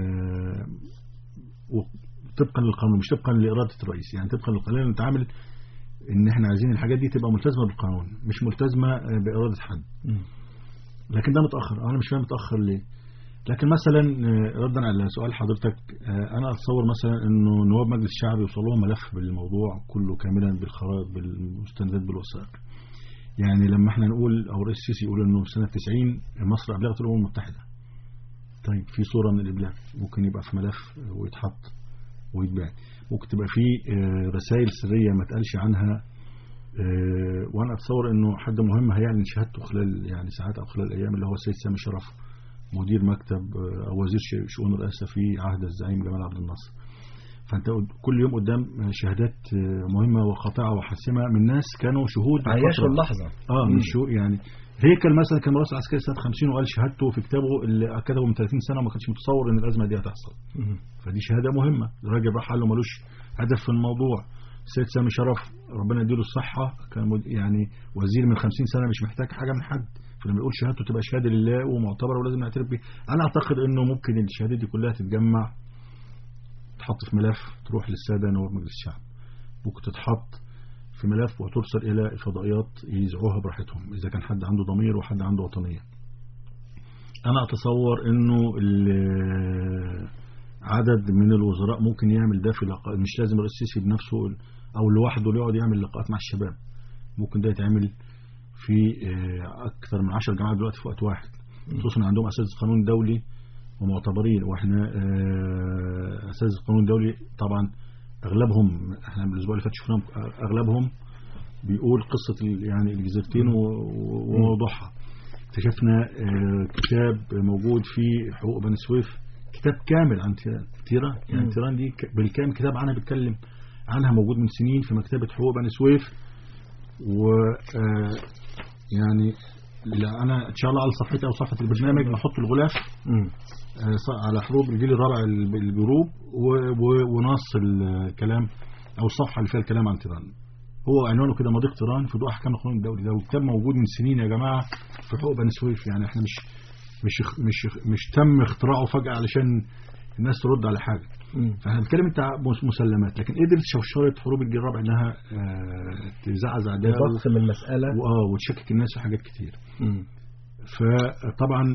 طبقا للقانون مش طبقا لإرادة الرئيس، يعني طبقا للقانون نتعامل إن إحنا عايزين الحاجات دي تبقى ملتزمة بالقانون مش ملتزمة بإرادة حد. لكن ده متأخر، أنا مش فاهم متأخر ليه. لكن مثلا ردا على سؤال حضرتك، أنا أتصور مثلا إنه نواب مجلس الشعب يوصل لهم ملف بالموضوع كله كاملا بالخرائط بالمستندات بالوثائق. يعني لما احنا نقول أو الرئيس السيسي يقول إنه سنة 90 مصر أبلغت الأمم المتحدة، طيب في صورة من الإبلاغ ممكن يبقى في ملف ويتحط ويتباع، ممكن تبقى في رسائل سرية ما تقالش عنها، وأنا أتصور إنه حد مهم هيعلن شهادته خلال يعني ساعات أو خلال أيام، اللي هو السيد سامي شرف مدير مكتب أو وزير شؤون الرئاسة في عهد الزعيم جمال عبد الناصر. فأنت كل يوم قدام شهادات مهمة وقاطعة وحاسمة من ناس كانوا شهود عايشوا اللحظة. من شو يعني هيكل مثلا كان رئيس عسكري سنة 50 وقال شهادته في كتابه اللي كتبه من 30 سنة وما كانش متصور إن الأزمة دي هتحصل. فدي شهادة مهمة. الراجل راح قال له ملوش هدف في الموضوع. السيد سامي شرف ربنا يديله الصحة كان يعني وزير من 50 سنة مش محتاج حاجة من حد، فلما يقول شهادته تبقى شهادة لله ومعتبرة ولازم نعترف بيه. أنا أعتقد إنه ممكن الشهادة دي كلها تتجمع تحط في ملف تروح للسادة نواب مجلس الشعب، ممكن تتحط في ملف وترسل إلى الفضائيات يزعوها براحتهم إذا كان حد عنده ضمير وحد عنده وطنية. أنا أتصور إنه عدد من الوزراء ممكن يعمل ده في لقاء، مش لازم الرئيس السيسي بنفسه أو لوحده اللي يقعد يعمل لقاءات مع الشباب، ممكن ده يتعمل في أكثر من 10 جماعات دلوقتي في وقت واحد، خصوصا عندهم أساتذة قانون دولي ومعتبرين، وإحنا أساتذة القانون الدولي طبعا أغلبهم إحنا بالأسبوع اللي فات شفناهم أغلبهم بيقول قصة يعني الجزيرتين ووضوحها. اكتشفنا كتاب موجود في حقوق بني سويف، كتاب كامل عن تيران. يعني تيران دي بالكامل كتاب عنها بيتكلم عنها، موجود من سنين في مكتبة حقوق بني سويف. و يعني أنا إن شاء الله على صفحتي أو صفحة البرنامج نحط الغلاف على حروب الجيل الرابع الجروب ونص الكلام أو الصفحة اللي فيها الكلام عن تيران. هو عنوانه كده مضيق تيران في ضوء أحكام القانون الدولي. ده وكتاب موجود من سنين يا جماعة في حقوق بني سويف. يعني احنا مش تم اختراعه فجأة علشان الناس ترد على حاجة. فاحنا بنتكلم انت مسلمات، لكن قدرت شوشرة حروب الجيل الرابع انها تزعزع ده وتضخم المسألة وتشكك الناس في حاجات كتير. فطبعا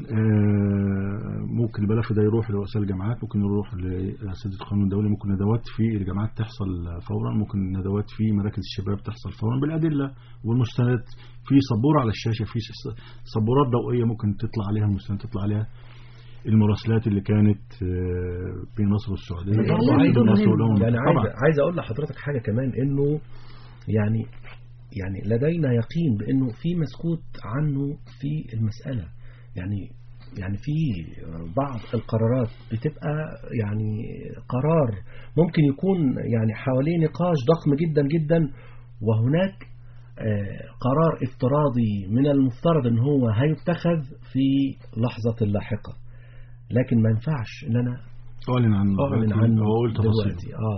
ممكن الملف ده يروح لرؤساء الجامعات، ممكن يروح لأساتذة القانون الدولي، ممكن ندوات في الجامعات تحصل فورا، ممكن ندوات في مراكز الشباب تحصل فورا بالأدلة والمستندات. في سبورة على الشاشة، في سبورات ضوئية ممكن تطلع عليها المستند، تطلع عليها المراسلات اللي كانت بين مصر والسعودية. يعني عايز أقول لحضرتك حاجة كمان، إنه يعني لدينا يقين بأنه في مسكوت عنه في المسألة. يعني في بعض القرارات بتبقى يعني قرار ممكن يكون يعني حواليه نقاش ضخم جدا جدا، وهناك قرار افتراضي من المفترض ان هو هيتخذ في لحظة لاحقة، لكن ما ينفعش ان انا اعلن عنه واقول تفاصيل.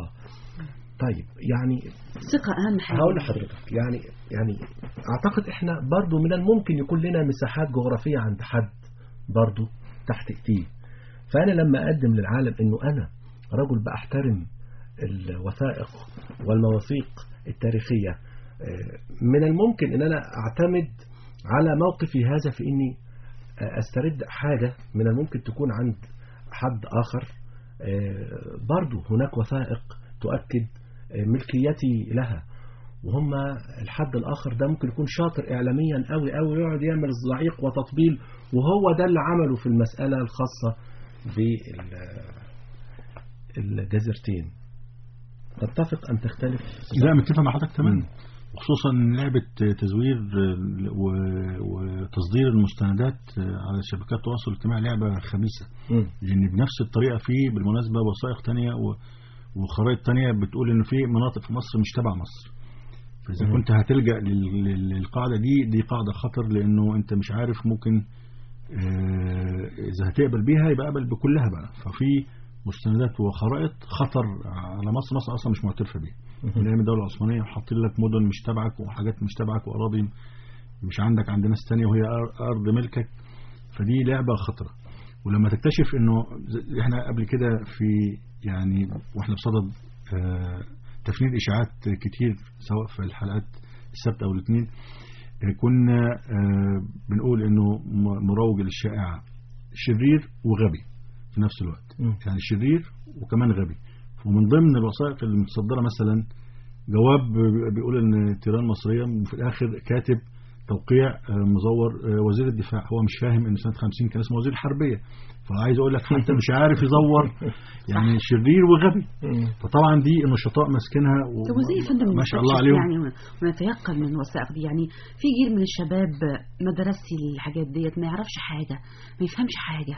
طيب يعني ثقة أهم حاجة. هقول لحضرتك يعني أعتقد إحنا برضو من الممكن يكون لنا مساحات جغرافية عند حد برضو تحت إيديه. فأنا لما أقدم للعالم إنه أنا رجل بأحترم الوثائق والمواثيق التاريخية، من الممكن إن أنا أعتمد على موقفي هذا في إني أسترد حاجة من الممكن تكون عند حد آخر. برضو هناك وثائق تؤكد ملكيتي لها، وهم الحد الآخر ده ممكن يكون شاطر إعلاميا قوي قوي، يقعد يعمل زعيق وتطبيل، وهو ده اللي عمله في المسألة الخاصة بالجزيرتين. تتفق أم تختلف؟ لا، متفق مع حضرتك تماما، وخصوصا لعبة تزوير وتصدير المستندات على شبكات التواصل الاجتماعي لعبة خبيثة. لأن بنفس الطريقة في بالمناسبة وثائق تانية وخرائط تانية بتقول إنه في مناطق في مصر مش تبع مصر. فإذا كنت هتلجأ للقاعدة دي قاعدة خطر، لأنه أنت مش عارف ممكن إذا هتقبل بيها يبقى قبل بكلها بقى. ففي مستندات وخرائط خطر على مصر أصلا مش معترفة بيها من أيام الدولة العثمانية، وحاطين لك مدن مش تبعك وحاجات مش تبعك وأراضي مش عندك عند ناس تانية وهي أرض ملكك. فدي لعبة خطرة. ولما تكتشف إنه إحنا قبل كده في يعني وإحنا بصدد تفنيد إشاعات كتير سواء في الحلقات السبت أو الاثنين، كنا بنقول إنه مروج للشائعة شرير وغبي في نفس الوقت. يعني شرير وكمان غبي. ومن ضمن الوثائق المتصدرة مثلا جواب بيقول ان تيران مصرية، وفي الاخر كاتب توقيع مزور وزير الدفاع. هو مش فاهم ان سنة 50 كان اسمه وزير الحربية. فعايز اقول لك حتى مش عارف يزور، يعني شرير وغبي. فطبعا دي النشطاء ماسكينها ما شاء الله عليهم. يعني ونتيقن من الوثائق دي. يعني في جيل من الشباب ما درسش الحاجات ديت، ما يعرفش حاجة، ما يفهمش حاجة.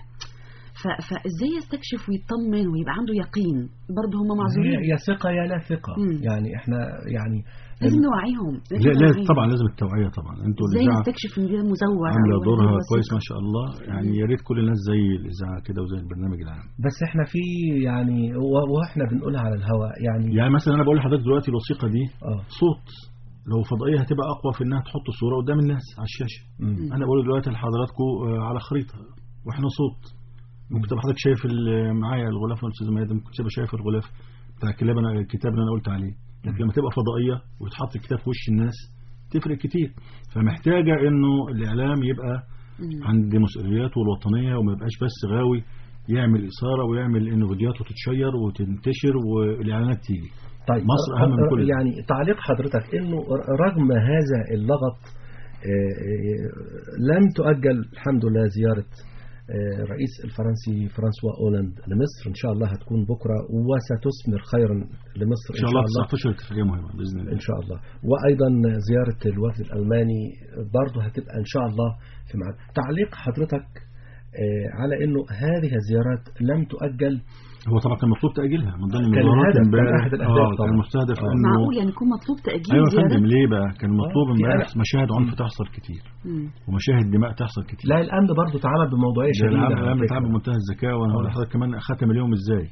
فازاي يستكشف ويطمن ويبقى عنده يقين؟ برضه هم معذورين. يا ثقة يا لا ثقة. يعني احنا يعني لازم نوعيهم. لا طبعا لازم التوعية طبعا. انتوا ازاي نستكشف ان ده مزور؟ عامله دورها كويس ما شاء الله. يعني يا ريت كل الناس زي الاذاعه كده وزي البرنامج العام. بس احنا في يعني واحنا بنقولها على الهواء يعني مثلا انا بقول لحضرتك دلوقتي الوثيقة دي صوت. لو فضائية هتبقى اقوى في انها تحط الصورة قدام الناس على الشاشة. انا بقول دلوقتي لحضراتكم على خريطة واحنا صوت. ممكن تبقى حضرتك شايف معايا الغلاف والاستاذ مهدي، ممكن تبقى شايف الغلاف بتاع الكتاب اللي انا قلت عليه. لكن لما تبقى فضائيه ويتحط الكتاب في وش الناس تفرق كتير. فمحتاجه انه الاعلام يبقى عند مسؤولياته الوطنيه، وما يبقاش بس غاوي يعمل اثاره ويعمل انه فيديوهاته تتشير وتنتشر والاعلانات تيجي. طيب مصر اهم من كل يعني تعليق حضرتك انه رغم هذا اللغط لم تؤجل الحمد لله زياره الرئيس الفرنسي فرانسوا أولاند لمصر إن شاء الله هتكون بكرة وستثمر خيرا لمصر إن شاء الله. 19 اتفاقية مهمة بإذن الله إن شاء الله. وأيضا زيارة الوفد الألماني برضه هتبقى إن شاء الله في ميعاد. تعليق حضرتك على إنه هذه الزيارات لم تؤجل. هو طبعا كان مطلوب تأجيلها من ضمن كان المباريات امبارح. أحد الأهداف كان مستهدف إنه معقول يعني يكون مطلوب تأجيل أيوة زيارات؟ فندم. ليه بقى كان مطلوب امبارح مشاهد عنف تحصل كتير ومشاهد دماء تحصل كتير. لا الأمن برضه تعامل بموضوعية شديدة. الأمن تعامل بمنتهى الذكاء. وأنا هقول لحضرتك كمان ختم اليوم إزاي.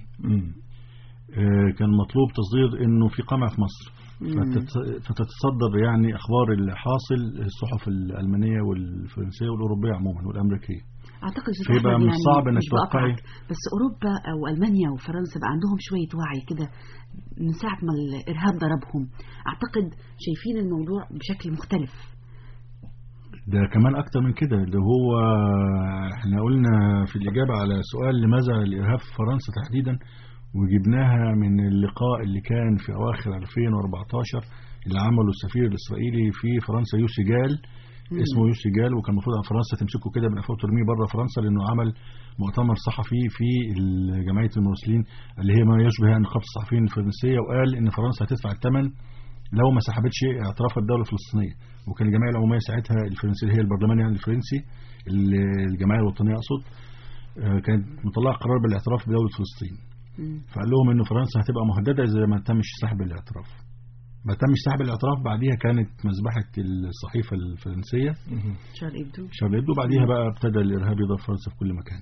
كان مطلوب تصدير إنه في قمع في مصر فتتصدر يعني أخبار اللي حاصل الصحف الألمانية والفرنسية والأوروبية عموما والأمريكية. أعتقد فيبقى من الصعب إنك توقعي. بس أوروبا أو ألمانيا وفرنسا بقى عندهم شوية وعي كده من ساعة ما الإرهاب ضربهم. أعتقد شايفين الموضوع بشكل مختلف. ده كمان أكتر من كده. ده هو احنا قلنا في الإجابة على سؤال لماذا الإرهاب في فرنسا تحديدا، وجبناها من اللقاء اللي كان في أواخر 2014 اللي عمله السفير الإسرائيلي في فرنسا يوسي جال. اسمه يوسي جال، وكان المفروض عن فرنسا تمسكه كده من قفاه وترميه بره فرنسا، لأنه عمل مؤتمر صحفي في جمعية المراسلين اللي هي ما يشبه نقابة الصحفيين الفرنسية، وقال إن فرنسا هتدفع الثمن لو ما سحبتش اعتراف الدولة الفلسطينية. وكان الجمعية العمومية ساعتها الفرنسية اللي هي البرلمان يعني الفرنسي، الجمعية الوطنية أقصد، كانت مطلعة قرار بالاعتراف بدولة فلسطين. فقال لهم إنه فرنسا هتبقى مهددة إذا ما تمش سحب الاعتراف. ما تمش سحب الاعتراف بعديها كانت مذبحة الصحيفة الفرنسية شارل إبدو. بعديها بقى ابتدى الإرهاب يضرب فرنسا في كل مكان.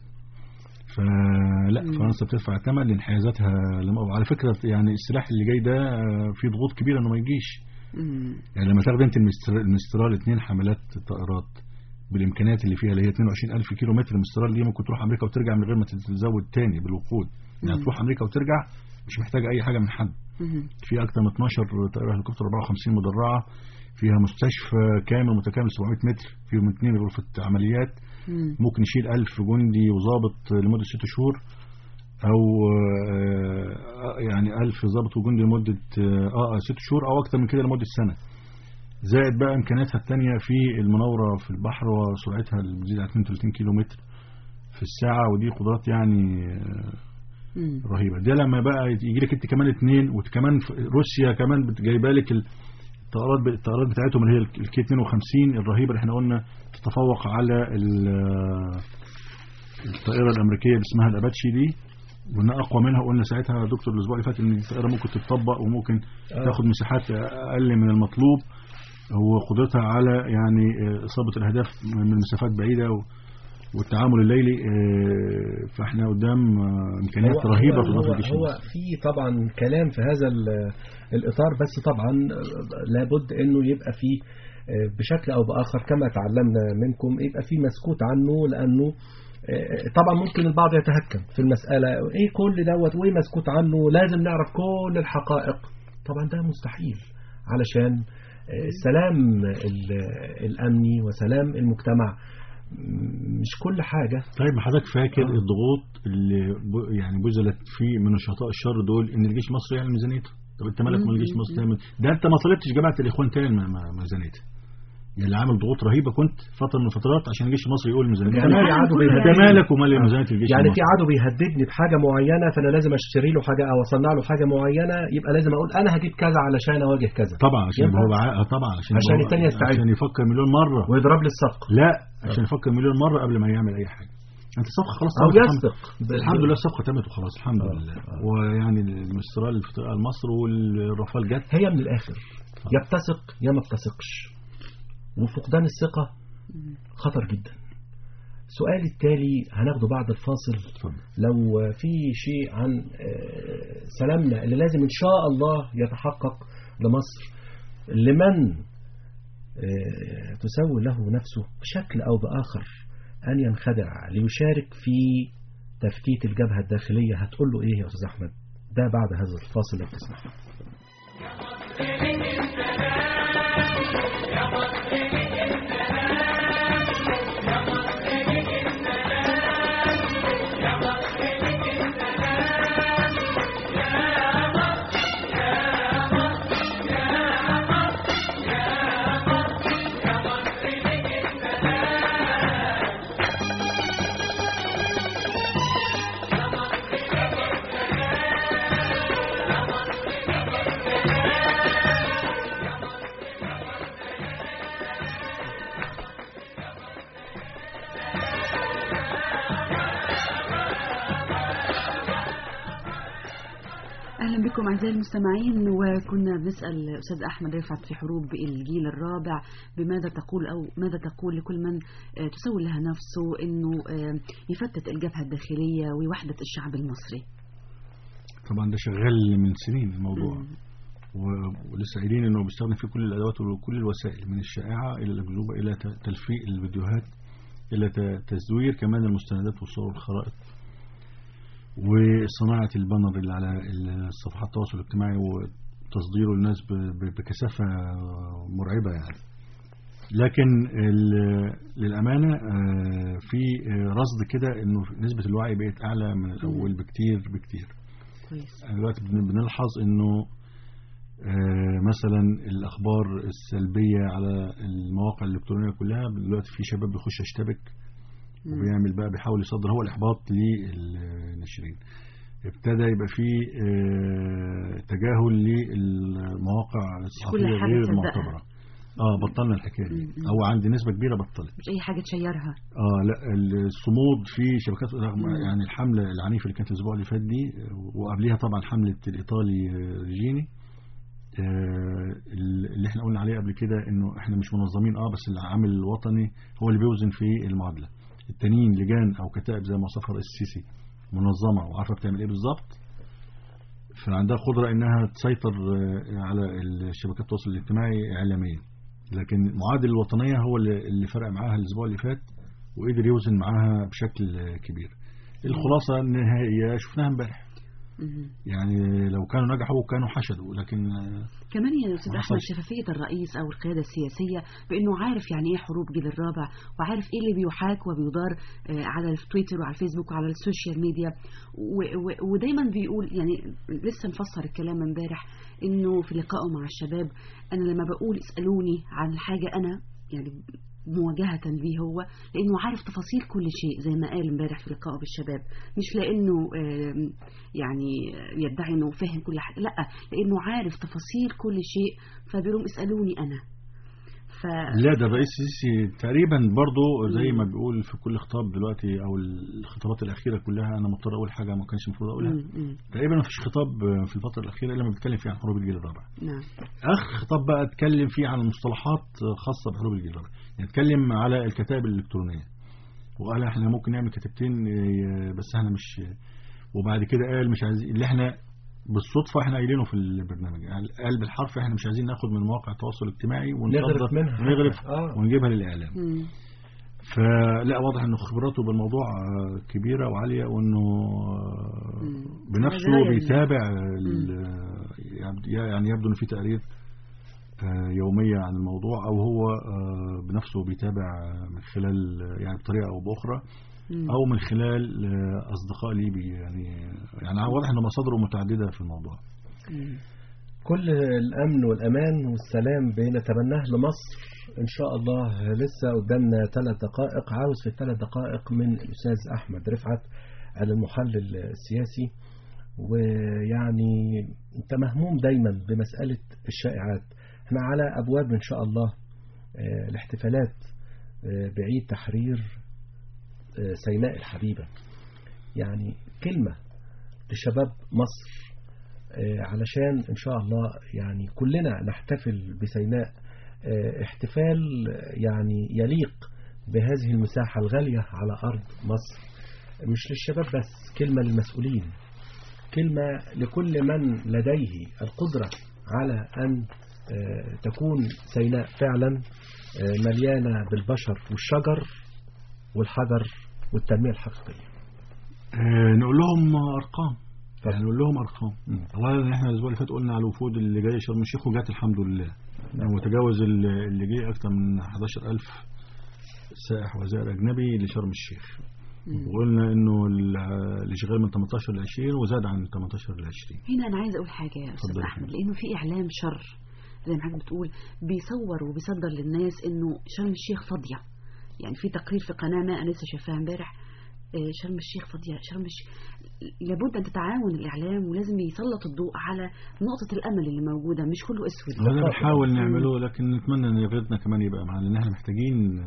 فلا فرنسا بتدفع ثمن لانحيازاتها. وعلى فكرة يعني السلاح اللي جاي ده فيه ضغوط كبيرة إنه ما يجيش. يعني لما تاخد أنت المسترال 2 حملات طائرات بالإمكانيات اللي فيها اللي هي 22,000 كيلو متر، المسترال دي ممكن تروح أمريكا وترجع من غير ما تتزود تاني بالوقود. يعني تروح أمريكا وترجع مش محتاجة أي حاجة من حد. في أكثر من 12 طائرة هليكوبتر 54 مدرعة، فيها مستشفى كامل متكامل 700 متر، فيهم 2 غرفة عمليات، ممكن يشيل 1000 جندي وضابط لمدة 6 شهور، أو يعني 1000 ضابط وجندي لمدة 6 شهور أو أكثر من كده لمدة سنة. زائد بقى إمكانياتها الثانية في المناورة في البحر، وسرعتها بتزيد على 32 كيلو متر في الساعة، ودي قدرات يعني رهيبة. ده لما بقى يجي لك انت كمان 2، وكمان روسيا كمان جايبه لك الطائرات بتاعتهم اللي هي الكي 52 الرهيبة اللي احنا قلنا تتفوق على الطائرة الأمريكية اللي اسمها الأباتشي دي، وإنها أقوى منها. وقلنا ساعتها دكتور الأسبوع اللي فات إن الطائرة ممكن تتطبق وممكن تاخد مساحات أقل من المطلوب، وقدرتها على يعني إصابة الأهداف من مسافات بعيدة والتعامل الليلي. فاحنا قدام امكانيات رهيبه في ضفه الجيش. هو في طبعا كلام في هذا الاطار، بس طبعا لابد انه يبقى في بشكل او باخر كما تعلمنا منكم يبقى في مسكوت عنه، لانه طبعا ممكن البعض يتهكم في المساله، ايه كل دوت وايه مسكوت عنه، لازم نعرف كل الحقائق. طبعا ده مستحيل علشان السلام الامني وسلام المجتمع مش كل حاجة. طيب ما حضرتك فاكر الضغوط اللي يعني بذلت فيه من نشطاء الشر دول ان الجيش المصري يعمل ميزانيته؟ طب انت مالك من الجيش المصري يعمل ده؟ انت ما طلبتش جماعة الاخوان تاني ميزانيته، اللي عامل ضغوط رهيبة كنت فترة من الفترات عشان الجيش المصري يقول ميزانيته. يعني ده مالك ومال ميزانية الجيش يعني المصري؟ في عدو بيهددني بحاجة معينة، فانا لازم اشتري له حاجة او اصنع له حاجة معينة، يبقى لازم اقول انا هجيب كذا علشان اواجه كذا. طبعا عشان هو طبعا عشان الثاني يستعد، عشان يفكر مليون مرة ويضرب لي الصفقة. لا عشان يفكر مليون مرة قبل ما يعمل اي حاجة. انت الصفقة خلاص او يصدق. الحمد لله الصفقة تمت وخلاص الحمد لله. ويعني المسترال في مصر والرافال جت. هي من الاخر يا بتثق يا ما بتثقش، وفقدان الثقة خطر جدا. سؤالي التالي هناخده بعد الفاصل. لو في شيء عن سلامنا اللي لازم إن شاء الله يتحقق لمصر، لمن تسوي له نفسه بشكل أو بآخر أن ينخدع ليشارك في تفتيت الجبهة الداخلية، هتقول له إيه يا أستاذ أحمد؟ ده بعد هذا الفاصل اللي بتسمعه. أهلا بكم أعزائي المستمعين. وكنا بنسأل أستاذ أحمد رفعت في حروب الجيل الرابع بماذا تقول أو ماذا تقول لكل من تسول لها نفسه أنه يفتت الجبهة الداخلية ووحدة الشعب المصري. طبعا ده شغال من سنين الموضوع، ولسه قايلين انه بيستخدم في كل الادوات وكل الوسائل، من الشائعه الى الاكذوبه الى تلفيق الفيديوهات الى تزوير كمان المستندات والصور والخرائط وصناعه البانر اللي على الصفحات التواصل الاجتماعي وتصديره للناس بكثافه مرعبه يعني. لكن للامانه في رصد كده انه نسبه الوعي بقت اعلى من الاول بكتير. دلوقتي بنلحظ انه مثلا الاخبار السلبيه على المواقع الالكترونيه كلها دلوقتي في شباب بيخش يشتبك وبيعمل بقى بيحاول يصدر هو الاحباط للناشرين. ابتدى يبقى في تجاهل للمواقع الصحفيه غير المعتبره. بطلنا الحكايه دي، او عند نسبه كبيره بطلت، مش اي حاجه تشيرها. لا الصمود في شبكات رغم يعني الحمله العنيفه اللي كانت الاسبوع اللي فات دي، وقبليها طبعا حمله الايطالي ريجيني اللي احنا قلنا عليه قبل كده انه احنا مش منظمين، بس العامل الوطني هو اللي بيوزن في المعادله. التانيين لجان او كتائب زي ما وصفها الرئيس السيسي منظمه وعارفه بتعمل ايه بالظبط، فعندها قدره انها تسيطر على الشبكات التواصل الاجتماعي اعلاميا. لكن المعادل الوطنيه هو اللي فرق معاها الاسبوع اللي فات وقدر يوزن معاها بشكل كبير. الخلاصه النهائيه شفناها امبارح، يعني لو كانوا نجحوا كانوا حشدوا، لكن كمان يا أستاذ أحمد شفافية الرئيس أو القيادة السياسية بأنه عارف يعني إيه حروب جيل الرابع، وعارف إيه اللي بيحاك وبيدار على التويتر وعلى الفيسبوك وعلى السوشيال ميديا، ودايما بيقول يعني لسه مفسر الكلام امبارح إنه في لقائه مع الشباب، أنا لما بقول اسألوني عن حاجة أنا يعني مواجهة به هو لأنه عارف تفاصيل كل شيء زي ما قال امبارح في لقائه بالشباب، مش لأنه يعني يدعي أنه فاهم كل حاجة، لا لأنه عارف تفاصيل كل شيء، فبيقولوا اسألوني أنا. لا ده الرئيس السيسي تقريبا برضه زي ما بيقول في كل خطاب دلوقتي او الخطابات الاخيره كلها، انا مضطر اقول حاجه ما كانش المفروض اقولها. تقريبا ما فيش خطاب في الفتره الاخيره الا ما بيتكلم فيه عن حروب الجيل الرابع. نعم. اخر خطاب بقى اتكلم فيه عن المصطلحات خاصه بحروب الجيل الرابع، يعني اتكلم على الكتائب الالكترونيه وقال احنا ممكن نعمل كتابتين بس احنا مش، وبعد كده قال مش عايزين اللي احنا بالصدفة احنا قايلينه في البرنامج، قال بالحرف احنا مش عايزين ناخد من مواقع التواصل الاجتماعي ونغرف ونجيبها للإعلام. فلا واضح انه خبراته بالموضوع كبيرة وعالية، وانه بنفسه بيتابع يعني يبدو انه في تقارير يومية عن الموضوع، او هو بنفسه بيتابع من خلال يعني بطريقة او باخرى، او من خلال اصدقاء ليبي، يعني واضح ان مصادره متعدده في الموضوع. كل الامن والامان والسلام بنتمناه لمصر ان شاء الله. لسه قدامنا 3 دقائق، عاوز في 3 دقائق من الاستاذ احمد رفعت المحلل السياسي، ويعني انت مهموم دايما بمساله الشائعات. احنا على ابواب ان شاء الله الاحتفالات بعيد تحرير سيناء الحبيبة، يعني كلمة لشباب مصر علشان إن شاء الله يعني كلنا نحتفل بسيناء احتفال يعني يليق بهذه المساحة الغالية على أرض مصر، مش للشباب بس، كلمة للمسؤولين، كلمة لكل من لديه القدرة على أن تكون سيناء فعلا مليانة بالبشر والشجر والحجر والتنمية الحقيقية. نقول لهم أرقام، يعني نقول لهم أرقام. والله احنا الأسبوع اللي فات قلنا على الوفود اللي جاية شرم الشيخ وجات الحمد لله، وتجاوز اللي جاي أكثر من 11,000 سائح وزائر أجنبي لشرم الشيخ. وقلنا إنه اللي شغال من 18 ل 20 وزاد عن 18 ل 20. هنا أنا عايز أقول حاجة يا أستاذ أحمد، لأنه في إعلام شر زي ما حضرتك بتقول بيصور وبيصدر للناس إنه شرم الشيخ فاضية. يعني في تقرير في قناة ما أنا لسه شايفاها امبارح، شرم الشيخ فاضية، شرم الشيخ. لابد أن تتعاون الإعلام ولازم يسلط الضوء على نقطة الأمل اللي موجودة، مش كله أسود. هذا بنحاول نعمله، لكن نتمنى أن يغيرنا كمان يبقى معنا، لأن احنا محتاجين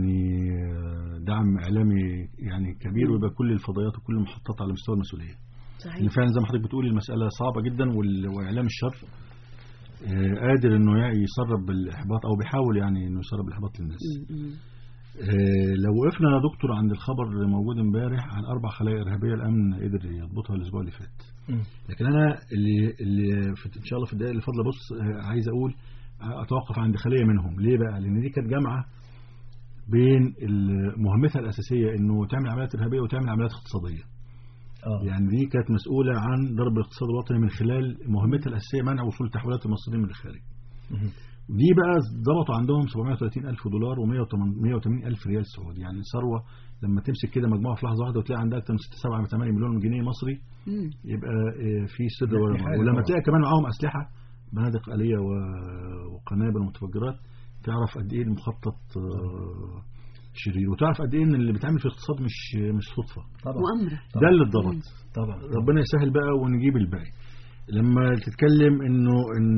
يعني دعم إعلامي يعني كبير، ويبقى كل الفضائيات وكل المحطات على مستوى المسؤولية. صحيح. يعني فعلا زي ما حضرتك بتقولي المسألة صعبة جدا، وإعلام الشر قادر إنه يسرب الإحباط، أو بيحاول يعني إنه يسرب الإحباط للناس. لو وقفنا يا دكتور عند الخبر موجود امبارح عن 4 خلايا إرهابية الأمن قدر يضبطها الأسبوع اللي فات. لكن أنا اللي إن شاء الله في الدقائق اللي فاضلة بص عايز أقول أتوقف عند خلية منهم. ليه بقى؟ لأن دي كانت جامعة بين مهمتها الأساسية إنه تعمل عمليات إرهابية وتعمل عمليات اقتصادية. يعني دي كانت مسؤولة عن ضرب الاقتصاد الوطني من خلال مهمتها الأساسية منع وصول تحويلات المصريين من الخارج. دي بقى ضبطوا عندهم 730,000 دولار و180,000 ريال سعودي، يعني ثروة لما تمسك كده مجموعة في لحظة واحدة وتلاقي عندها أكثر من 6-7-8 مليون جنيه مصري، يبقى في سر ولما تلاقي كمان معاهم أسلحة بنادق آلية وقنابل ومتفجرات، تعرف قد إيه المخطط شرير، وتعرف قد ايه ان اللي بيتعمل في الاقتصاد مش صدفه طبعا مؤامره. ده اللي اتضبط طبعا. ربنا يسهل بقى ونجيب الباقي. لما تتكلم انه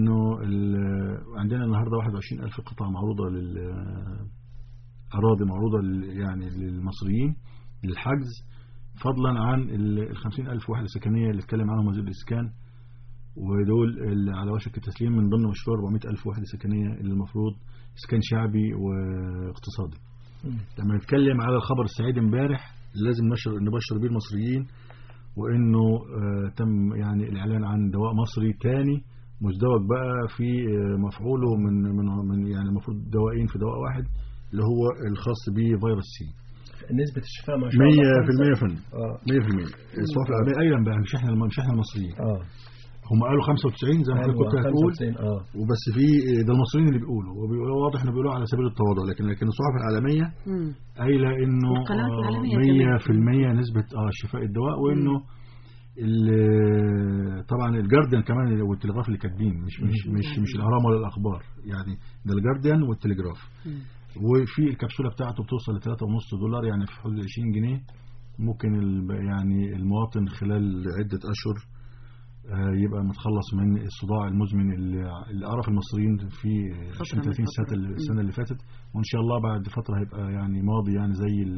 عندنا النهارده 21,000 قطعه معروضه اراضي معروضه يعني للمصريين للحجز، فضلا عن ال 50,000 وحده سكنيه اللي اتكلم عنهم وزير الاسكان، ودول اللي على وشك التسليم من ضمن مشروع 400,000 وحده سكنيه اللي المفروض اسكان شعبي واقتصادي. لما نتكلم على الخبر السعيد امبارح لازم نبشر بيه المصريين، وانه تم يعني الاعلان عن دواء مصري تاني مزدوج بقى في مفعوله من يعني المفروض دواءين في دواء واحد، اللي هو الخاص بفيروس سي. نسبة الشفاء ما شاء الله 100% 100%. الصحف العالمية ايضا بقى مش احنا المصريين. هم قالوا 95 زي ما حضرتك كنت هتقول، وبس في ده المصريين اللي بيقولوا واضح انه بيقولوا على سبيل التواضع، لكن الصحف العالميه قايله انه 100% نسبه شفاء الدواء، وانه طبعا الجارديان كمان والتلغراف اللي كاتبين مش الاهرام ولا الاخبار، يعني ده الجارديان والتلغراف. وفي الكبسوله بتاعته بتوصل ل $3.5 يعني في حدود 20 جنيه. ممكن يعني المواطن خلال عده اشهر يبقى متخلص من الصداع المزمن اللي عرف المصريين في 20-30 السنة اللي فاتت، وإن شاء الله بعد فترة هيبقى يعني ماضي، يعني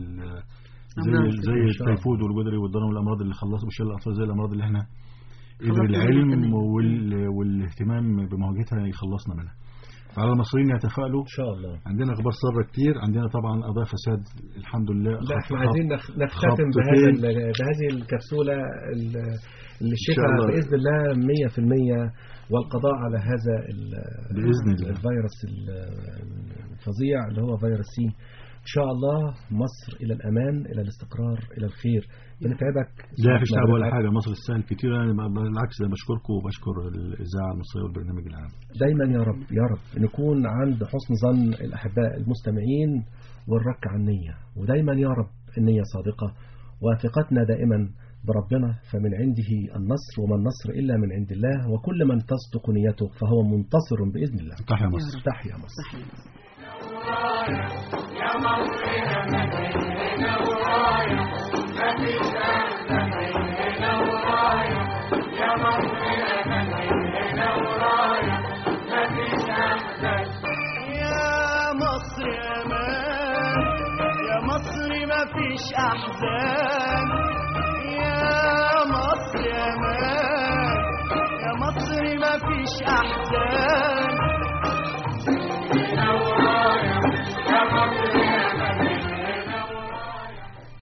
زي التيفود والجدري والضرر والأمراض اللي خلصوا بشلل الأطفال، زي الأمراض اللي احنا قدر العلم والاهتمام بمواجهتها يخلصنا منها. فعلى المصريين يتفائلوا إن شاء الله. عندنا أخبار سارة كتير، عندنا طبعا قضايا فساد الحمد لله. احنا عايزين نختتم بهذه الكبسولة الشفاء بإذن الله 100%، والقضاء على هذا بإذن الله الفيروس الفظيع اللي هو فيروس سي. إن شاء الله مصر إلى الأمان، إلى الاستقرار، إلى الخير. بنتعبك لا فيش تعب ولا حاجة، مصر تستاهل كتير. أنا بالعكس أنا بشكركم وبشكر الإذاعة المصرية والبرنامج العام. دايما يا رب يا رب نكون عند حسن ظن الأحباء المستمعين والرك عن النية، ودايما يا رب النية صادقة، وثقتنا دائما بربنا، فمن عنده النصر، وما النصر إلا من عند الله، وكل من تصدق نيته فهو منتصر بإذن الله. تحيا مصر. تحيا مصر. يا مصر هنا ورايا ما فيش أحسن هنا ورايا، يا مصر هنا ورايا ما فيش أحسن، يا مصر أمان، يا مصر ما فيش أحزان،